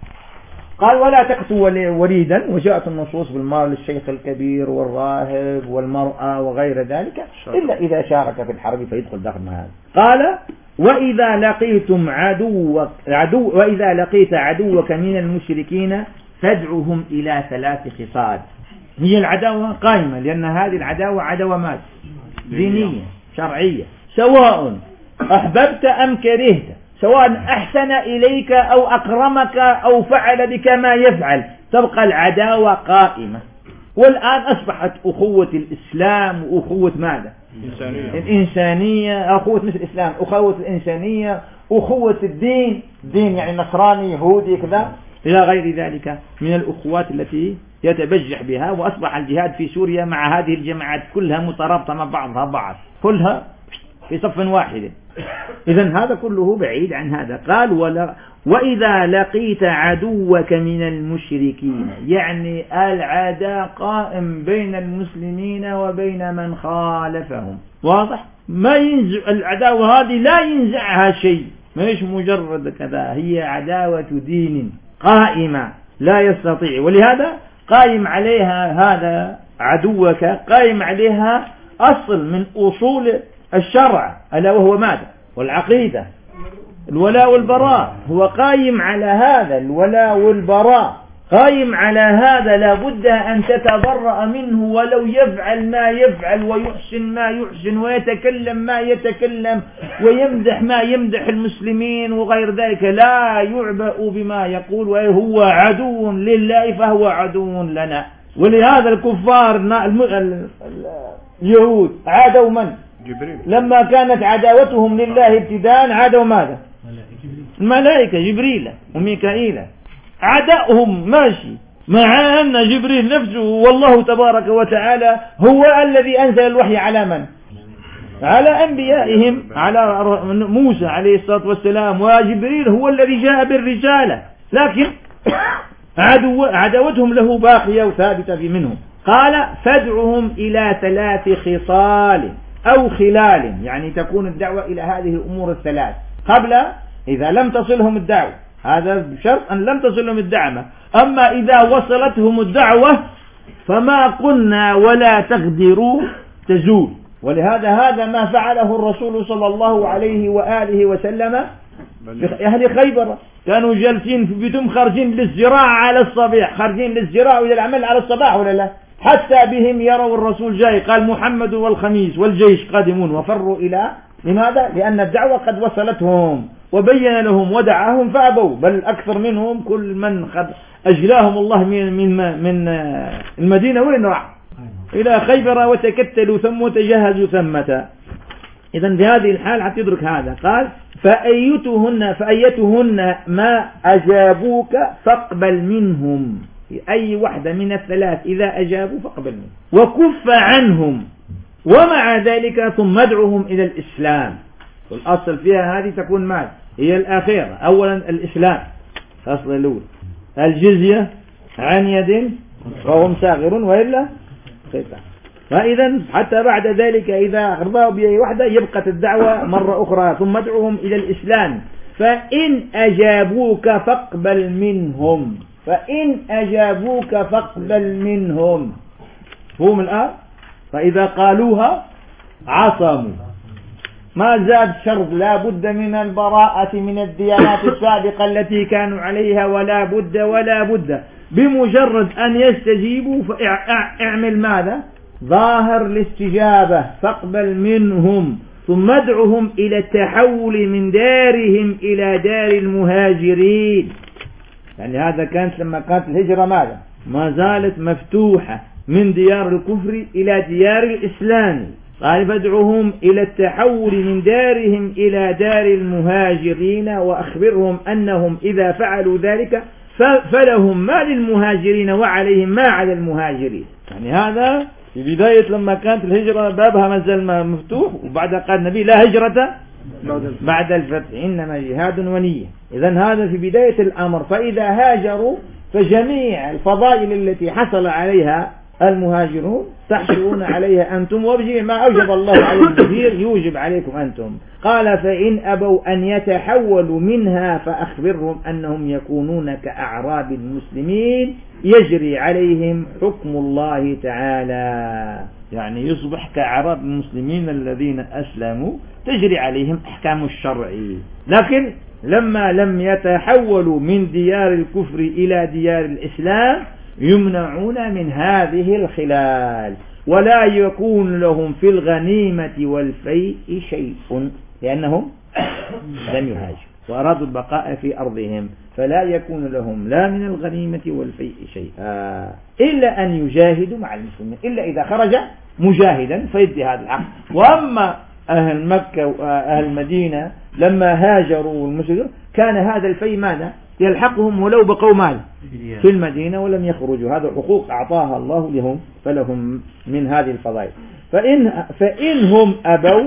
قال ولا تقتوا وليدا وجاءت النصوص بالمال للشيخ الكبير والراهب والمرأة وغير ذلك إلا إذا شارك في الحرب فيدخل داخل هذا. قال وإذا لقيتم عدو عدو وإذا لقيت عدوك من المشركين فادعهم إلى ثلاث خصال. هي العداوة قائمة لأن هذه العداوة عداوة مات دينية شرعية سواء أحببت أم كرهت سواء أحسن إليك أو أكرمك أو فعل بك ما يفعل تبقى العداوة قائمة. والآن أصبحت أخوة الإسلام وأخوة ماذا الإنسانية, الإنسانية أخوة مثل الإسلام أخوة الإنسانية أخوة الدين دين يعني نصراني يهودي كذا إلى غير ذلك من الأخوات التي يتبجح بها. وأصبح الجهاد في سوريا مع هذه الجماعات كلها مترابطة مع بعضها بعض كلها في صف واحد. إذن هذا كله بعيد عن هذا. قال ولا وإذا لقيت عدوك من المشركين يعني العداء قائم بين المسلمين وبين من خالفهم. واضح. ما ينزع العداوة هذه لا ينزعها شيء مش مجرد كذا هي عداوة دين قائمة لا يستطيع. ولهذا قائم عليها هذا عدوك قائم عليها أصل من أصول الشرع ألا وهو ماذا والعقيدة الولاء والبراء. هو قائم على هذا الولاء والبراء قائم على هذا لابد أن تتبرأ منه ولو يفعل ما يفعل ويحسن ما يحسن ويتكلم ما يتكلم ويمدح ما يمدح المسلمين وغير ذلك لا يعبأ بما يقول وهو عدو لله فهو عدو لنا. ولهذا الكفار اليهود عادوا من جبريل لما كانت عداوتهم لله ابتداء عادوا ماذا الملائكة جبريل وميكائيل عداؤهم ماشي مع أن جبريل نفسه والله تبارك وتعالى هو الذي أنزل الوحي على من على أنبيائهم على موسى عليه الصلاة والسلام وجبريل هو الذي جاء بالرسالة لكن عدو عداوتهم له باقية وثابتة في منهم. قال فادعهم إلى ثلاث خصال أو خلال يعني تكون الدعوة إلى هذه الأمور الثلاث قبل إذا لم تصلهم الدعوة هذا بشرط أن لم تصلهم الدعوة. أما إذا وصلتهم الدعوة فما قلنا ولا تغدروا تزول. ولهذا هذا ما فعله الرسول صلى الله عليه وآله وسلم أهل خيبر كانوا جالسين في بيتهم خارجين للزراعة على الصباح، خارجين للزراعة وإلى العمل على الصباح ولا لا؟ حتى بهم يروا الرسول جاي، قال محمد والخميس والجيش قادمون، وفروا إلى لماذا؟ لأن الدعوة قد وصلتهم وبين لهم ودعاهم فأبوا، بل أكثر منهم كل من قد أجلاهم الله من من من المدينة وين راح؟ إلى خيبر وتكتلوا ثم وتجهزوا ثمة. إذا في هذه الحال حتدرك هذا. قال فأيتهن فأيتهن ما أجابوك فاقبل منهم، أي واحدة من الثلاث إذا أجابوا فاقبل منهم وكف عنهم، ومع ذلك ثم ادعوهم إلى الإسلام. والأصل فيها هذه تكون مال هي الأخيرة. أولا الإسلام أصل الأول، الجزية عن يد وهم صاغرون وإلا قطع. فإذا حتى بعد ذلك إذا رضوا بأي واحدة يبقى الدعوة مرة أخرى، ثم ادعوهم إلى الإسلام. فإن أجابوك فاقبل منهم، فإن أجابوك فاقبل منهم. هم الآن فإذا قالوها عصموا، ما زاد شرط، لا بد من البراءة من الديانات السابقة التي كانوا عليها، ولا بد ولا بد بمجرد أن يستجيبوا فاعمل ماذا؟ ظاهر الاستجابة، فاقبل منهم ثم ادعهم إلى التحول من دارهم إلى دار المهاجرين. يعني هذا كانت لما كانت الهجرة ماذا؟ ما زالت مفتوحة من ديار الكفر إلى ديار الإسلام. قال فادعهم إلى التحول من دارهم إلى دار المهاجرين، وأخبرهم أنهم إذا فعلوا ذلك فلهم ما للمهاجرين وعليهم ما على المهاجرين. يعني هذا في بداية لما كانت الهجرة بابها ما زال مفتوح، وبعد قال النبي لا هجرة بعد الفتح إنما جهاد ونية. إذن هذا في بداية الأمر. فإذا هاجروا فجميع الفضائل التي حصل عليها المهاجرون تحصلون عليها أنتم، وبجميع ما أوجب الله على الكثير يوجب عليكم أنتم. قال فإن أبوا أن يتحولوا منها فأخبرهم أنهم يكونون كأعراب المسلمين يجري عليهم حكم الله تعالى، يعني يصبح كأعراب المسلمين الذين أسلموا تجري عليهم أحكام الشرع. لكن لما لم يتحولوا من ديار الكفر إلى ديار الإسلام يمنعون من هذه الخلال، ولا يكون لهم في الغنيمة والفيء شيء، لأنهم لم يهاجروا وأرادوا البقاء في أرضهم، فلا يكون لهم لا من الغنيمة والفيء شيئا إلا أن يجاهدوا مع المسلمين، إلا إذا خرج مجاهدا فيدي هذا الحق. وأما أهل مكة وأهل المدينة لما هاجروا المسلمين كان هذا الفيء ماذا؟ يلحقهم ولو بقوا مال في المدينة ولم يخرجوا. هذا حقوق أعطاها الله لهم، فلهم من هذه الفضائل. فإن فإنهم أبوا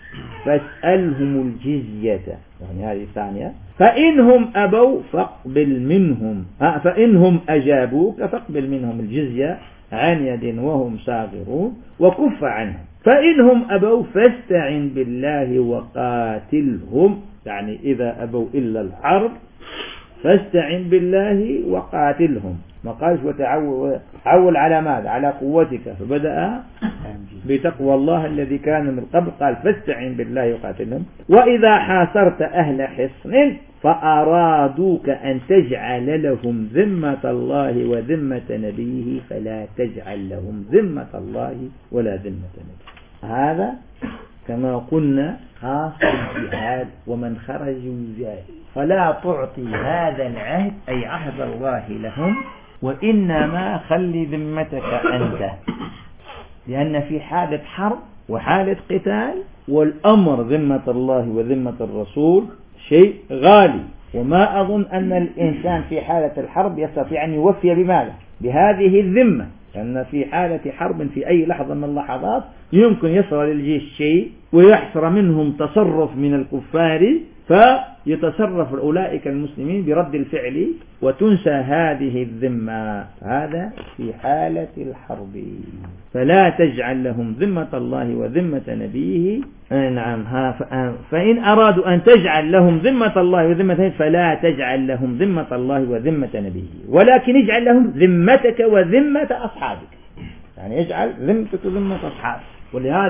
فاسألهم الجزية، يعني هذه الثانية. فإنهم أبوا فاقبل منهم، فإنهم أجابوك فاقبل منهم الجزية عن يد وهم صاغرون وكف عنهم. فإنهم أبوا فاستعن بالله وقاتلهم، يعني إذا أبوا إلا الحرب فاستعن بالله وقاتلهم. ما قالش وتعول على ماذا؟ على قوتك، فبدأ بتقوى الله الذي كان من قبل. قال فاستعن بالله وقاتلهم. وإذا حاصرت أهل حصن فأرادوك أن تجعل لهم ذمة الله وذمة نبيه فلا تجعل لهم ذمة الله ولا ذمة نبيه. هذا كما قلنا خاص بالجهاد ومن خرج الجهاد، فلا تعطي هذا العهد أي عهد الله لهم، وإنما خلي ذمتك أنت، لأن في حالة حرب وحالة قتال والأمر ذمة الله وذمة الرسول شيء غالي. وما أظن أن الإنسان في حالة الحرب يستطيع أن يوفي بماذا؟ بهذه الذمة، لأن في حالة حرب في أي لحظة من اللحظات يمكن يصل للجيش شيء ويحصر منهم تصرف من الكفار فيتصرف أولئك المسلمين برد الفعل وتنسى هذه الذمة. هذا في حالة الحرب. فلا تجعل لهم ذمة الله وذمة نبيه. نعم. فإن أرادوا أن تجعل لهم ذمة الله وذمة نبيه فلا تجعل لهم ذمة الله وذمة نبيه، ولكن اجعل لهم ذمتك وذمة أصحابك، يعني اجعل ذمتك وذمة أصحابك. ولهذا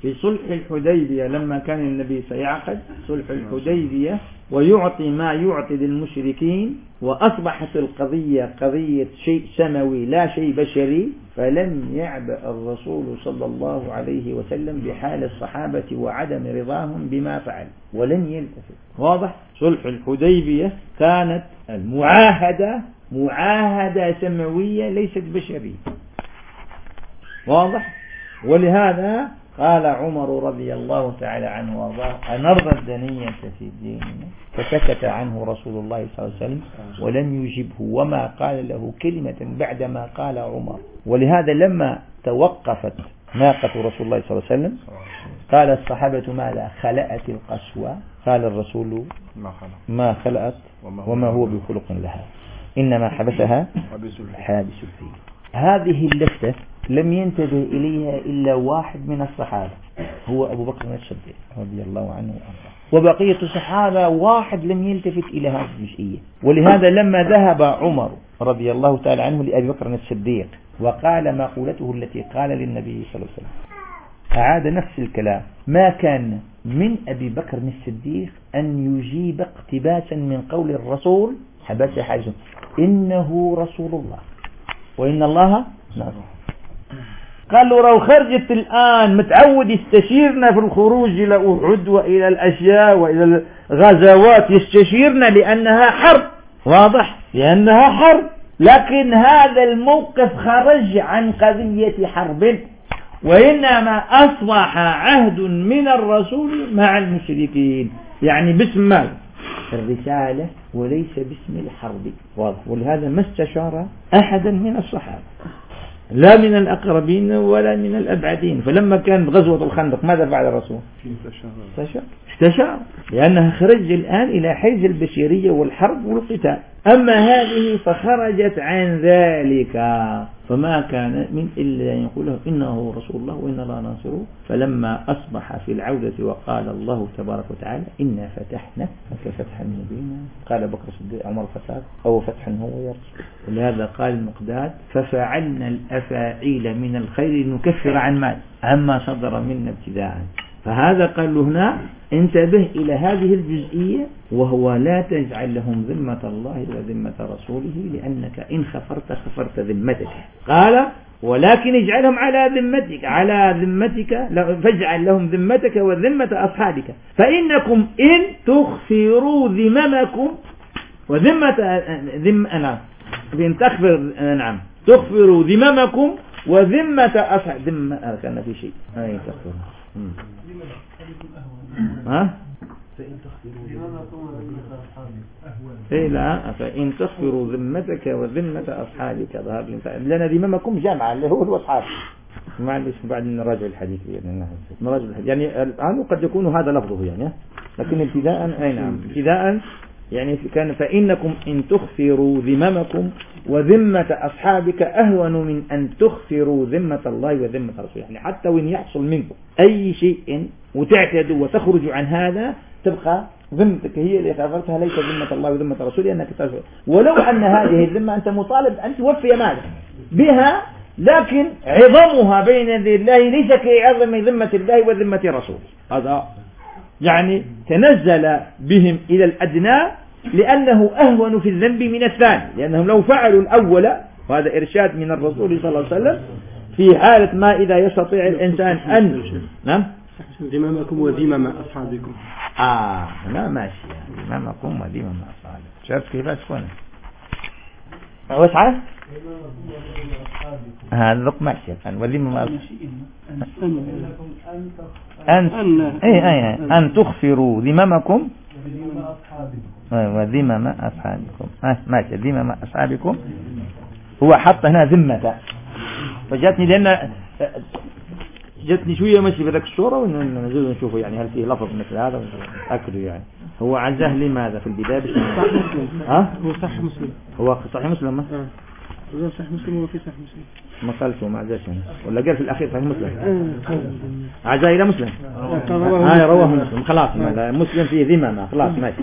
في صلح الحديبية لما كان النبي سيعقد صلح الحديبية ويعطي ما يعطي للمشركين، وأصبحت القضية قضية شيء سماوي لا شيء بشري، فلم يعبأ الرسول صلى الله عليه وسلم بحال الصحابة وعدم رضاهم بما فعل ولن يلتفت. واضح؟ صلح الحديبية كانت المعاهدة معاهدة سماوية ليست بشرية. واضح؟ ولهذا قال عمر رضي الله تعالى عنه وارضاه: أنرضى الدنية في ديننا؟ فسكت عنه رسول الله صلى الله عليه وسلم ولم يجبه، وما قال له كلمة بعدما قال عمر. ولهذا لما توقفت ناقة رسول الله صلى الله عليه وسلم قال الصحابة: ماذا خلأت القسوة؟ قال الرسول: ما خلأت وما هو بخلق لها، إنما حبسها حابس الفيل. هذه اللفتة لم ينتبه إليها إلا واحد من الصحابة، هو أبو بكر الصديق رضي الله عنه وأرضاه، وبقية الصحابة واحد لم يلتفت إلى هذه الجزئية. ولهذا لما ذهب عمر رضي الله تعالى عنه لأبي بكر الصديق وقال مقولته التي قال للنبي صلى الله عليه وسلم، أعاد نفس الكلام: ما كان من أبي بكر الصديق أن يجيب اقتباسا من قول الرسول حبس حاجه، إنه رسول الله وإن الله ناصر. قال له: لو خرجت الآن متعود يستشيرنا في الخروج إلى أحد وإلى الأشياء وإلى الغزوات، يستشيرنا لأنها حرب. واضح؟ لأنها حرب، لكن هذا الموقف خرج عن قضية حرب، وإنما أصبح عهد من الرسول مع المشركين، يعني باسم الرسالة وليس باسم الحرب. واضح؟ ولهذا ما استشار أحدا من الصحابة، لا من الأقربين ولا من الأبعدين. فلما كانت غزوة الخندق ماذا فعل الرسول؟ استشار استشار لأنها خرج الآن إلى حيز البشرية والحرب والقتال. أما هذه فخرجت عن ذلك، فما كان من إلا أن يقول له إنه رسول الله وإن الله ناصره. فلما أصبح في العودة وقال الله تبارك وتعالى: إنا فتحنا لك فتحا مبينا، قال بكر الصديق: عمر فتح أو فتحا هو يا رسول. ولهذا قال المقداد: ففعلنا الأفاعيل من الخير نكفر عن مال عما صدر منا ابتداء. فهذا قال له هنا: انتبه إلى هذه الجزئية، وهو لا تجعل لهم ذمة الله وذمة رسوله، لأنك إن خفرت خفرت ذمتك. قال: ولكن اجعلهم على ذمتك على ذمتك فاجعل لهم ذمتك وذمة أصحابك، فإنكم إن تخفروا ذممكم وذمة ذم نعم إن تخفر نعم تخفروا ذممكم وذمة أصحاب ذمة كان في شيء أي تخفر ها فإن إيه لا فإن تخفروا ذمتك وذمة أصحابك ظهر لنا ذممكم جمع اللي هو الأصحاب. معلش بعد نراجع الحديث يعني نراجع الحديث يعني الآن قد يكون هذا لفظه يعني، لكن ابتداء أي نعم ابتداء يعني كان فإنكم إن تخفروا ذممكم وذمة أصحابك أهون من أن تخفروا ذمة الله وذمة رسوله. يعني حتى وإن يحصل منكم أي شيء وتعتدوا وتخرجوا عن هذا تبقى ذمتك هي اللي خافرتها ليس ذمة الله وذمة رسوله، أنك تخفر ولو أن هذه الذمة أنت مطالب أن توفي ماذا بها، لكن عظمها بين يدي الله ليس كعظم ذمة الله وذمة رسوله. هذا يعني تنزل بهم إلى الأدنى لأنه أهون في الذنب من الثاني، لأنهم لو فعلوا الأول، وهذا إرشاد من الرسول صلى الله عليه وسلم في حالة ما إذا يستطيع الإنسان أن نعم ذممكم وذمم أصحابكم آه لا ماشي ذممكم وذمم أصحابكم شايف كيف تكون وسعة هذا لك ماشي الآن وذمم أن أي أي أن تغفروا ذممكم وذمم أصحابكم ماشي ذمم أصحابكم. هو حط هنا ذمة فجاتني لأن جاتني شوية ماشي بذاك الصورة ونزول نشوفه يعني هل فيه لفظ مثل هذا أكله يعني. هو عزاه لماذا في البداية صحيح مسلم ها هو صحيح مسلم هو صحيح مسلم ما هو صحيح مسلم هو في صحيح مسلم ما قالته ما عزاش يعني ولا قال في الأخير صحيح مسلم عزاه إلى مسلم هاي رواه مسلم خلاص مسلم فيه ذمة خلاص ماشي.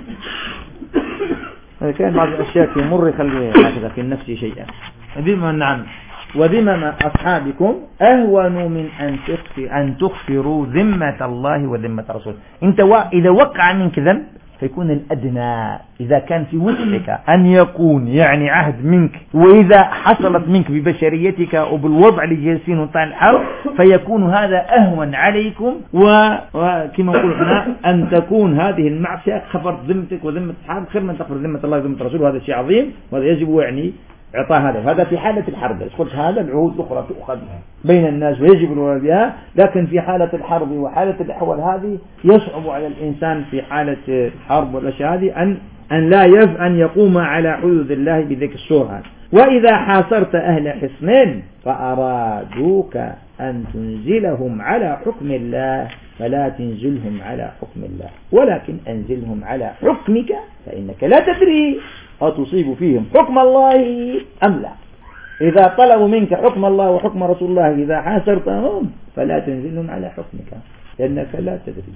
كان بعض الأشياء في مر يخلي هكذا في النفس شيئا ذمة نعم وذمم أصحابكم أهون من أن تغفر أن تغفروا ذمة الله وذمة رسوله. أنت إذا وقع منك ذنب فيكون الأدنى إذا كان في وسعك أن يكون يعني عهد منك، وإذا حصلت منك ببشريتك وبالوضع اللي جالسين وطال الحرب فيكون هذا أهون عليكم، وكما نقول هنا أن تكون هذه المعصية خفرت ذمتك وذمة أصحابك خير من تغفر ذمة الله وذمة رسوله، وهذا شيء عظيم وهذا يجب يعني إعطاء هذا. هذا في حالة الحرب، قلت هذا العهود الأخرى تؤخذ بين الناس ويجب الولاء بها، لكن في حالة الحرب وحالة الأحوال هذه يصعب على الإنسان في حالة الحرب والأشياء هذه أن أن لا يف أن يقوم على حدود الله بذيك الصورة. وإذا حاصرت أهل حصن فأرادوك أن تنزلهم على حكم الله فلا تنزلهم على حكم الله ولكن أنزلهم على حكمك فإنك لا تدري أتصيب فيهم حكم الله أم لا. إذا طلبوا منك حكم الله وحكم رسول الله إذا حاصرتهم فلا تنزلهم على حكمك لأنك لا تدري.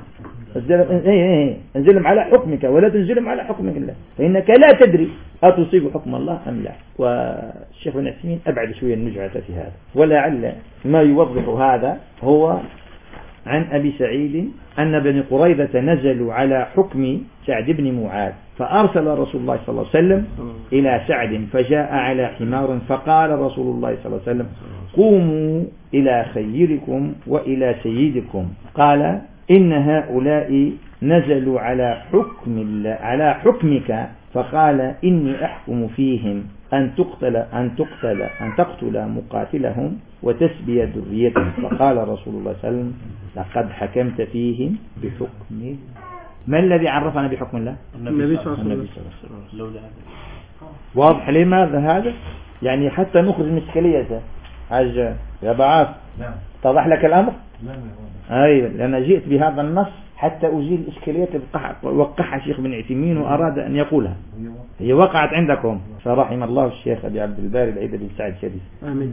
انزلهم على حكمك ولا تنزلهم على حكم الله فإنك لا تدري أتصيب حكم الله أم لا. والشيخ ابن عثيمين أبعد شوية النجعة في هذا، ولعل ما يوضح هذا هو عن أبي سعيد أن بني قريظة نزلوا على حكم سعد بن معاذ، فأرسل رسول الله صلى الله عليه وسلم إلى سعد فجاء على حمار، فقال رسول الله صلى الله عليه وسلم قوموا إلى خيركم وإلى سيدكم. قال إن هؤلاء نزلوا على حكم على حكمك، فقال إني أحكم فيهم أن تقتل أن تقتل أن تقتل مقاتلهم وتسبي ذريتهم. فقال رسول الله صلى الله عليه وسلم لقد حكمت فيهم بحكم. ما الذي عرفنا بحكم الله؟ النبي صلى الله عليه وسلم. واضح لماذا هذا؟ يعني حتى نخرج من الإشكالية حاجة يا بعاث. نعم. اتضح لك الأمر؟ نعم. أيوة، لأن جئت بهذا النص حتى أزيل الإشكاليات وقعها شيخ بن عثيمين وأراد أن يقولها. هي وقعت عندكم، فرحم الله الشيخ أبي عبد الباري العيد بن سعد الشريف. آمين.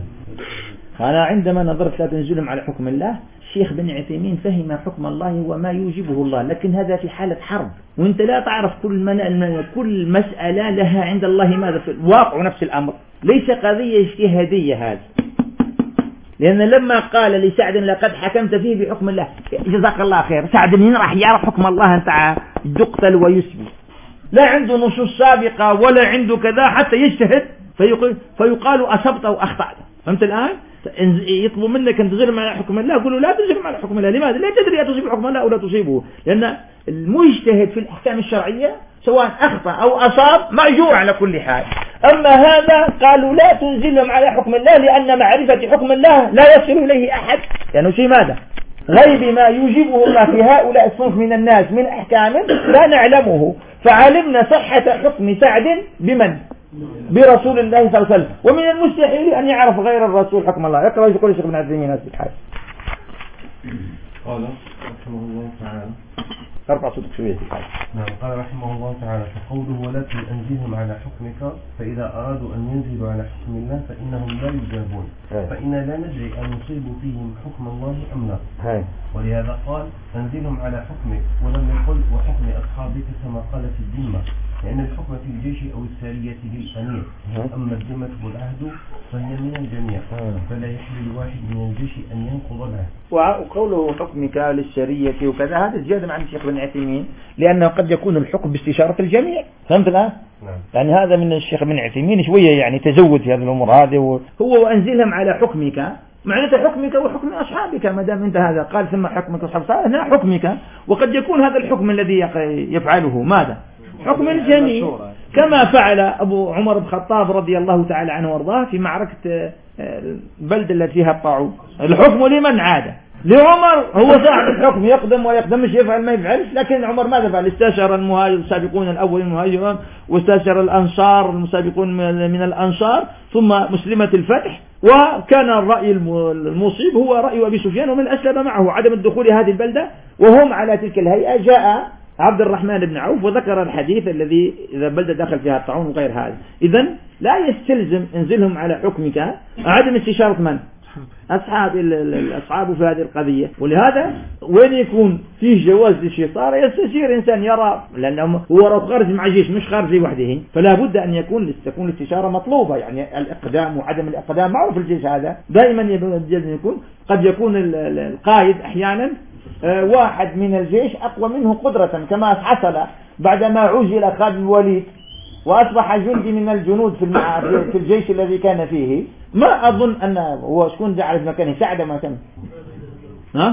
أنا عندما نظرت لا تنزلهم على حكم الله، الشيخ بن عثيمين فهم حكم الله وما يوجبه الله، لكن هذا في حالة حرب، وانت لا تعرف كل من كل مسألة لها عند الله ماذا في الواقع. نفس الأمر ليس قضية اجتهادية هذا، لأن لما قال لسعد لقد حكمت فيه بحكم الله جزاك الله خير، سعد من راح يعرف حكم الله أنت يقتل ويسبي، لا عنده نصوص سابقة ولا عنده كذا حتى يجتهد فيقول فيقال أصبت أو أخطأت. فهمت الآن؟ يطلب منك أن تنزلهم على حكم الله، قولوا لا تنزلهم على حكم الله. لماذا؟ لا تدري أتصيب حكم الله أو لا تصيبه، لأن المجتهد في الأحكام الشرعية سواء أخطأ أو أصاب مأجور على كل حال. أما هذا قالوا لا تنزلهم على حكم الله لأن معرفة حكم الله لا يصل إليه أحد، يعني شيء ماذا؟ غيب ما يوجبه الله في هؤلاء الصنف من الناس من أحكام لا نعلمه، فعلمنا صحة حكم سعد بمن؟ برسول الله صلى الله عليه وسلم، ومن المستحيل أن يعرف غير الرسول حكم الله. يقرأ يقول الشيخ ابن عثيمين هذه الحاجة. قال رحمه الله تعالى ارفع صوتك شوية. نعم. قال رحمه الله تعالى فقوله ولكن أنزلهم على حكمك، فإذا أرادوا أن ينزلوا على حكم الله فإنهم لا يجابون، فإن لا ندري أن نصيب فيهم حكم الله أم لا. ولهذا قال أنزلهم على حكمك، ولم يقل وحكم أصحابك كما قال في الذمة، لأن الحكم في الجيش أو السارية للأمير، أما الذمة والعهد فهي من الجميع، فلا يحل الواحد من الجيش أن ينقض العهد. وقوله حكمك للسرية وكذا هذا زيادة عن الشيخ بن عثيمين، لأنه قد يكون الحكم باستشارة الجميع. فهمت الآن؟ نعم. يعني هذا من الشيخ بن عثيمين شوية يعني تزود في هذه الأمور هذه. هو وأنزلهم على حكمك معناته حكمك وحكم أصحابك، ما دام أنت هذا قال ثم حكمك وأصحابك هنا حكمك، وقد يكون هذا الحكم الذي يفعله ماذا؟ حكم الجميع، كما فعل أبو عمر بن الخطاب رضي الله تعالى عنه وارضاه في معركة البلدة التي فيها الطاعون. الحكم لمن عاد؟ لعمر، هو صاحب الحكم يقدم ويقدم مش يفعل ما يفعلش، لكن عمر ماذا فعل؟ استشار المهاجر السابقون الأولين المهاجرون، واستشار الأنصار المسابقون من الأنصار، ثم مسلمة الفتح، وكان الرأي المصيب هو رأي أبي سفيان ومن أسلم معه عدم الدخول هذه البلدة، وهم على تلك الهيئة. جاء عبد الرحمن بن عوف وذكر الحديث الذي إذا بلدة دخل فيها الطاعون وغير هذا. إذن لا يستلزم انزلهم على حكمك عدم استشارة من؟ أصحاب الأصحاب في هذه القضية. ولهذا وين يكون فيه جواز للشطارة يستشير إنسان يرى، لأنه هو لو خارج مع جيش مش خارج لوحده، فلا بد أن يكون تكون الاستشارة مطلوبة. يعني الإقدام وعدم الإقدام معروف في الجيش، هذا دائما يكون. قد يكون القائد أحيانا واحد من الجيش أقوى منه قدرة، كما حصل بعدما عزل خالد بن الوليد وأصبح جندي من الجنود في في الجيش الذي كان فيه. ما أظن أن هو شكون جعل في مكانه سعد ما كان ها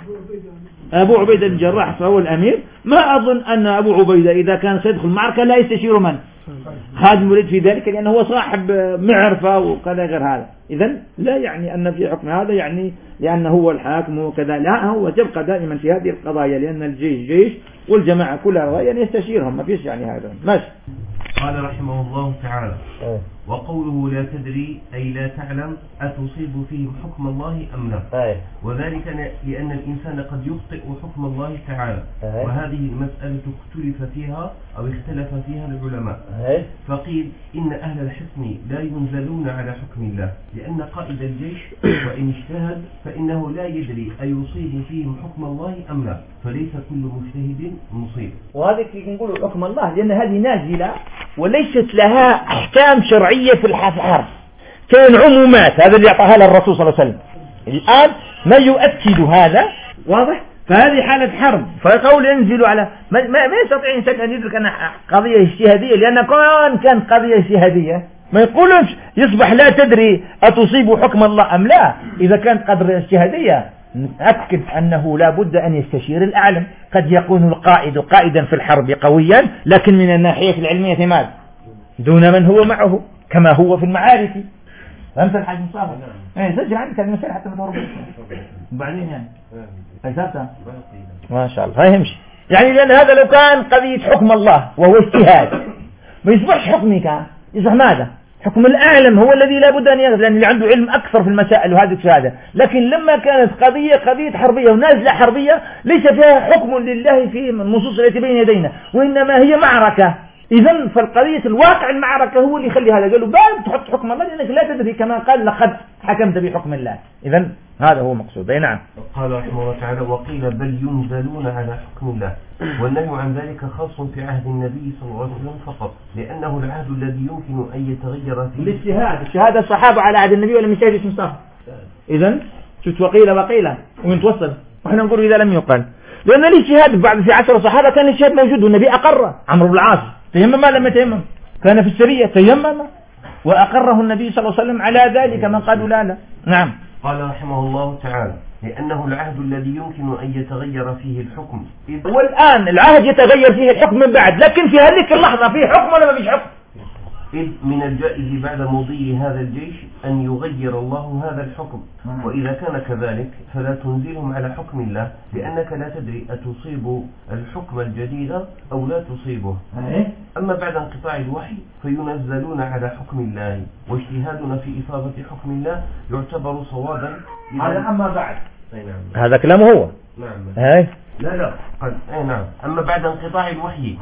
أبو عبيدة بن جراح فهو الأمير. ما أظن أن أبو عبيدة إذا كان سيدخل المعركة لا يستشير من خالد بن الوليد في ذلك، لأنه هو صاحب معرفة وكذا غير هذا. إذن لا يعني أن في حكم هذا يعني لأنه هو الحاكم وكذا، لا، هو تبقى دائما في هذه القضايا، لأن الجيش جيش والجماعة كلها يعني يستشيرهم، ما فيش يعني هذا. ماشي. قال رحمه الله تعالى: وقوله لا تدري أي لا تعلم أتصيب فيه حكم الله أم لا، وذلك لأن الإنسان قد يخطئ حكم الله تعالى، وهذه المسألة اختلف فيها أو اختلف فيها العلماء. فقيل إن أهل الحكم لا ينزلون على حكم الله، لأن قائد الجيش وإن اجتهد فإنه لا يدري أيصيب فيهم حكم الله أم لا، فليس كل مجتهد مصيب. وهذا نقول حكم الله لأن هذه نازلة وليست لها أحكام شرعية في الحرب، كان عمومات، هذا اللي أعطاها للرسول صلى الله عليه وسلم. الآن ما يؤكد هذا واضح، فهذه حالة حرب، فيقول ينزل على ما, ما, ما يستطيع إنسان أن يدرك أن قضية اجتهادية، لأن كان كان قضية اجتهادية ما يقولش يصبح لا تدري أتصيب حكم الله أم لا. إذا كانت قضية اجتهادية نأكد أنه لا بد أن يستشير الأعلم. قد يكون القائد قائدا في الحرب قويا، لكن من الناحية العلمية ماذا دون من هو معه، كما هو في المعارك. فهمت الحاج مصطفى؟ ايه سجل عندك المثال حتى ما تهرب وبعدين يعني فهمتها ما شاء الله. هاي يمشي يعني، لأن هذا لو كان قضية حكم الله وهو اجتهاد ما يصبحش حكمي، كان يصبح ماذا حكم الأعلم هو الذي لا بد أن يعرف، لأن اللي عنده علم أكثر في المسائل وهذه الشهادة. لكن لما كانت قضية قضية حربية ونازلة حربية ليس فيها حكم لله في النصوص التي بين يدينا، وإنما هي معركة. إذن فالقضية الواقع المعركة هو اللي يخلي هذا. قالوا بعد تحط حكم الله لأنك لا تدري، كما قال لقد حكمت بحكم الله. إذن هذا هو مقصود. أي نعم. قال رحمه الله تعالى: وقيل بل ينزلون على حكم الله، والنهي عن ذلك خاص في عهد النبي صلى الله عليه وسلم فقط، لأنه العهد الذي يمكن أن يتغير فيه الاجتهاد. الشهادة الصحابة على عهد النبي ولم يجتهد اسم صح. إذن شفت وقيل وقيل وين توصل، وإحنا نقول إذا لم يقل، لأن الاجتهاد بعد في عشر الصحابة كان الاجتهاد موجود والنبي أقر. عمرو بن العاص تيمم ما لم يتيمم، كان في السرية تيمم وأقره النبي صلى الله عليه وسلم على ذلك، من قالوا لا لا. نعم. قال رحمه الله تعالى: لأنه العهد الذي يمكن أن يتغير فيه الحكم. والآن العهد يتغير فيه الحكم من بعد، لكن في هذيك اللحظة فيه حكم ولا ما فيش حكم؟ إذ من الجائز بعد مضي هذا الجيش أن يغير الله هذا الحكم، وإذا كان كذلك فلا تنزلهم على حكم الله، لأنك لا تدري أتصيب الحكم الجديد أو لا تصيبه. أما بعد انقطاع الوحي فينزلون على حكم الله، واجتهادنا في إصابة حكم الله يعتبر صوابا. هذا أما بعد هذا كلامه هو. نعم. هاي لا لا قد اي نعم. أما بعد انقطاع الوحي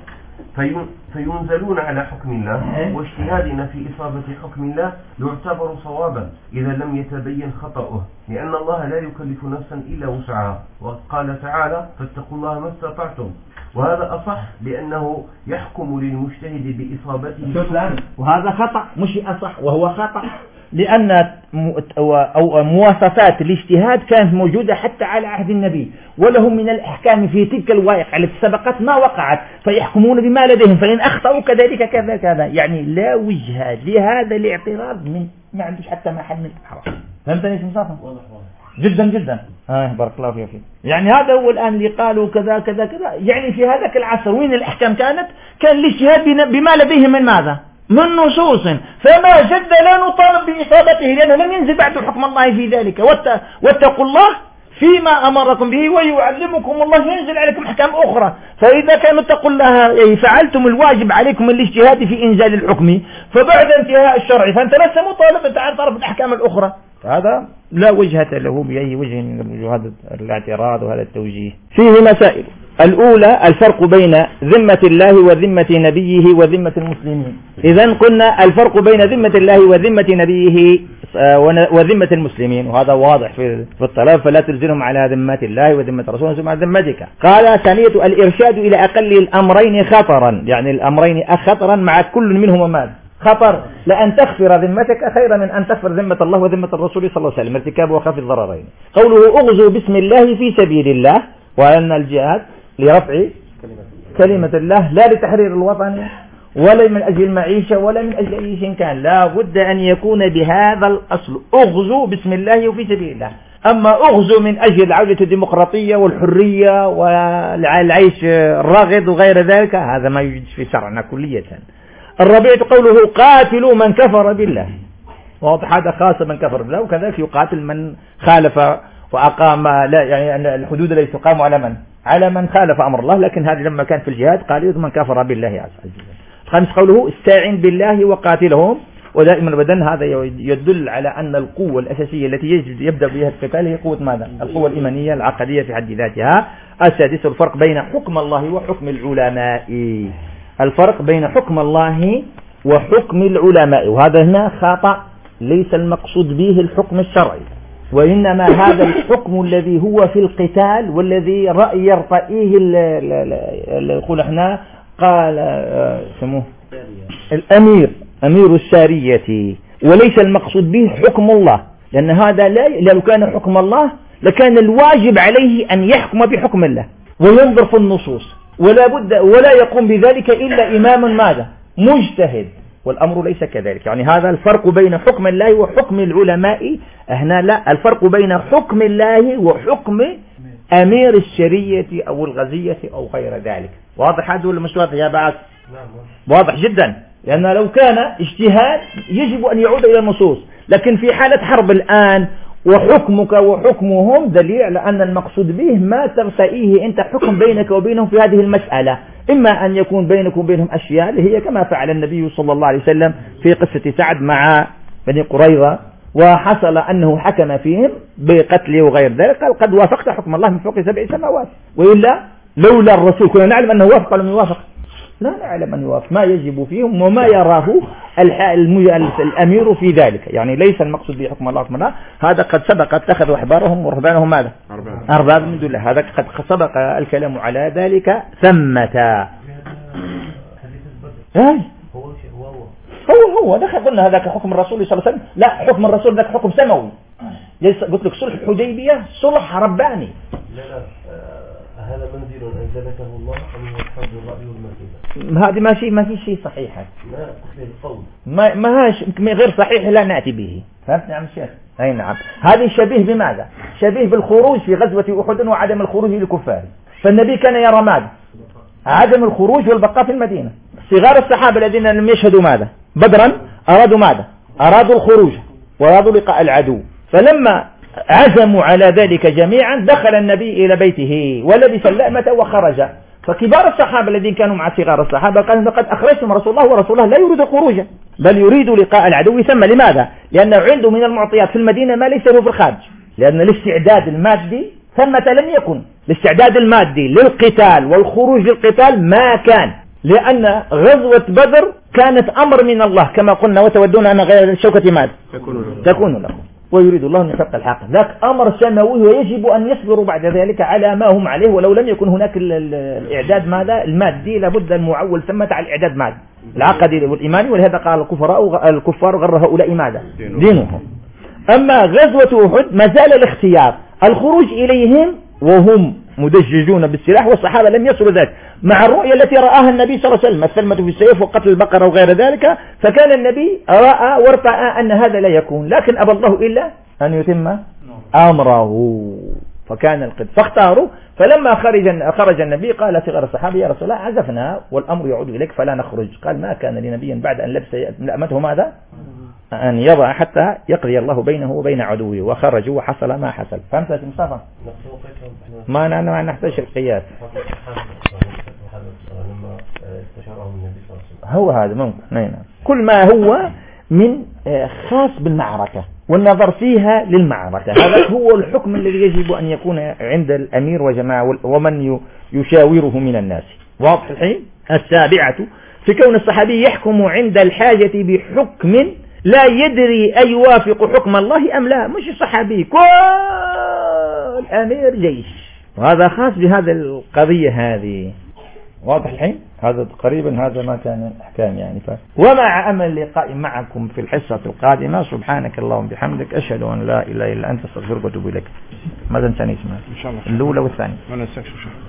فينزلون على حكم الله، واجتهادنا في إصابة حكم الله يعتبر صوابا إذا لم يتبين خطأه، لأن الله لا يكلف نفسا إلا وسعها، وقال تعالى: فاتقوا الله ما استطعتم. وهذا أصح لأنه يحكم للمجتهد بإصابته. وهذا خطأ مش أصح، وهو خطأ، لأن أو مواصفات الاجتهاد كانت موجودة حتى على عهد النبي، ولهم من الأحكام في تلك الواقع التي سبقت ما وقعت، فيحكمون بما لديهم، فإن أخطأوا كذلك كذا كذا. يعني لا وجه لهذا الاعتراض، من ما عندوش حتى محل من الحرام. فهمتني يا مصطفى؟ جدا جدا. آه بارك الله فيك. يعني هذا هو الآن اللي قالوا كذا كذا كذا. يعني في هذاك العصر وين الأحكام كانت؟ كان الاجتهاد بما لديهم من ماذا؟ من نصوص، فما جد لا نطالب بإصابته، لأنه لم ينزل بعد حكم الله في ذلك. واتقوا الله فيما أمركم به ويعلمكم الله، ينزل عليكم أحكام أخرى. فإذا كانوا اتقوا الله فعلتم الواجب عليكم الاجتهاد في إنزال الحكم، فبعد انتهاء الشرع فأنت لست مطالب أن تعرف الأحكام الأخرى. فهذا لا وجهة له بأي وجه من وجوه هذا الاعتراض وهذا التوجيه. فيه مسائل. الأولى الفرق بين ذمة الله وذمة نبيه وذمة المسلمين. إذن قلنا الفرق بين ذمة الله وذمة نبيه وذمة المسلمين، وهذا واضح في الطلب، فلا تلزمهم على ذمة الله وذمة رسوله ثم ذمتك. قال ثانية الإرشاد إلى أقل الأمرين خطرا، يعني الأمرين خطرا مع كل منهما ماذا؟ خطر، لأن تغفر ذمتك خيرا من أن تغفر ذمة الله وذمة الرسول صلى الله عليه وسلم، ارتكاب وخف الضررين. قوله أغزوا بسم الله في سبيل الله، وأن الجهاد لرفع كلمة الله لا لتحرير الوطن ولا من أجل المعيشة ولا من أجل أي شيء كان، لا بد أن يكون بهذا الأصل، أغزوا بسم الله وفي سبيل الله. أما أغزوا من أجل عودة الديمقراطية والحرية والعيش الراغد وغير ذلك، هذا ما يوجد في شرعنا كلية. الرابعة قوله قاتلوا من كفر بالله، واضح هذا خاص من كفر بالله، وكذلك يقاتل من خالف وأقام، لا يعني الحدود التي تقام على من على من خالف أمر الله، لكن هذه لما كان في الجهاد قال من كفر بالله عز وجل. الخامس قوله استعن بالله وقاتلهم، ودائما البدن هذا يدل على أن القوة الأساسية التي يبدأ بها القتال هي قوة ماذا؟ القوة الإيمانية العقدية في حد ذاتها. السادس الفرق بين حكم الله وحكم العلماء، الفرق بين حكم الله وحكم العلماء، وهذا هنا خطأ، ليس المقصود به الحكم الشرعي، وإنما هذا الحكم الذي هو في القتال والذي رأي يرتئيه يقول احنا قال سموه الأمير أمير السارية، وليس المقصود به حكم الله، لأن هذا لا، لو كان حكم الله لكان الواجب عليه أن يحكم بحكم الله وينظر في النصوص، ولا بد ولا يقوم بذلك إلا إمام ماذا؟ مجتهد، والأمر ليس كذلك. يعني هذا الفرق بين حكم الله وحكم العلماء. هنا لا، الفرق بين حكم الله وحكم أمير الشرية أو الغزية أو غير ذلك. واضح هذا ولا مش واضح يا بعض؟ واضح جدا، لأن لو كان اجتهاد يجب أن يعود إلى النصوص، لكن في حالة حرب الآن وحكمك وحكمهم دليل على أن المقصود به ما ترتئيه أنت حكم بينك وبينهم في هذه المسألة، إما أن يكون بينك وبينهم أشياء اللي هي كما فعل النبي صلى الله عليه وسلم في قصة سعد مع بني قريظة، وحصل أنه حكم فيهم بقتله وغير ذلك، قال قد وافقت حكم الله من فوق سبع سماوات، وإلا لولا الرسول كنا نعلم أنه وافق ولا يوافق، لا نعلم أن يوافق، ما يجب فيهم وما يراه الأمير في ذلك. يعني ليس المقصود بحكم الله حكم الله، هذا قد سبق اتخذوا أحبارهم ورهبانهم ماذا؟ أرباب من دون الله، هذا قد سبق الكلام على ذلك ثمة. هو هو دخل قلنا هذاك حكم الرسول صلى الله عليه وسلم، لا حكم الرسول ذاك حكم سماوي. قلت لك صلح الحديبية صلح رباني. لا لا هذا منزل أنزلته الله أم هو حد الرأي والمنزل؟ هذه ما شيء ما في شيء صحيح، لا تخلي القول ما ما هاش غير صحيح، لا نأتي به. فهمتني عم الشيخ؟ أي نعم. هذه شبيه بماذا؟ شبيه بالخروج في غزوة أحد وعدم الخروج للكفار، فالنبي كان يرى ماذا؟ عدم الخروج والبقاء في المدينة. صغار الصحابة الذين لم يشهدوا ماذا؟ بدرا أرادوا ماذا؟ أرادوا الخروج وأرادوا لقاء العدو، فلما عزموا على ذلك جميعا دخل النبي إلى بيته ولبس اللأمة وخرج. فكبار الصحابة الذين كانوا مع صغار الصحابة قالوا لقد أخرجتم رسول الله ورسول الله لا يريد الخروج بل يريد لقاء العدو. ثم لماذا؟ لأنه عنده من المعطيات في المدينة ما ليس له في الخارج، لأن الاستعداد المادي ثمة لم يكن، الاستعداد المادي للقتال والخروج للقتال ما كان، لأن غزوة بدر كانت أمر من الله كما قلنا وتودون أن غير الشوكة ماذا؟ تكون لكم ويريد الله أن يحق الحق، ذاك أمر سماوي ويجب أن يصبروا بعد ذلك على ما هم عليه، ولو لم يكن هناك الإعداد ماذا المادي لابد المعول ثمة على الإعداد ماذا العقدي والإيماني، ولهذا قال الكفار الكفار غر هؤلاء ماذا دينهم. أما غزوة أحد ما زال الاختيار الخروج إليهم وهم مدججون بالسلاح، والصحابة لم يصلوا ذلك مع الرؤية التي رآها النبي صلى الله عليه وسلم الثلمة في السيف وقتل البقرة وغير ذلك، فكان النبي رأى وارتأى أن هذا لا يكون، لكن أبى الله إلا أن يتم أمره، فكان القد فاختاروا. فلما خرج خرج النبي قال صغار الصحابة يا رسول الله عزفنا والأمر يعود إليك فلا نخرج. قال ما كان لنبي بعد أن لبس لأمته ماذا أن يضع حتى يقضي الله بينه وبين عدوه، وخرجوا وحصل ما حصل. فهمت يا مصطفى؟ ما أنا ما نحتاج القياس. هو هذا ممكن نعم. كل ما هو من خاص بالمعركة والنظر فيها للمعركة. هذا هو الحكم الذي يجب أن يكون عند الأمير وجماعة ومن يشاوره من الناس. واضح الحين؟ السابعة في كون الصحابي يحكم عند الحاجة بحكم لا يدري أي يوافق حكم الله أم لا. مش الصحابي، كل أمير جيش، وهذا خاص بهذا القضية هذه. واضح الحين؟ هذا تقريبا هذا ما كان أحكام يعني. ف... ومع أمل لقاء معكم في الحصة القادمة. سبحانك اللهم بحمدك، أشهد أن لا إله إلا أنت، أستغفرك وأتوب إليك. ماذا نساني اسمها؟ إن شاء الله الأولى والثانية. ما ننساكش.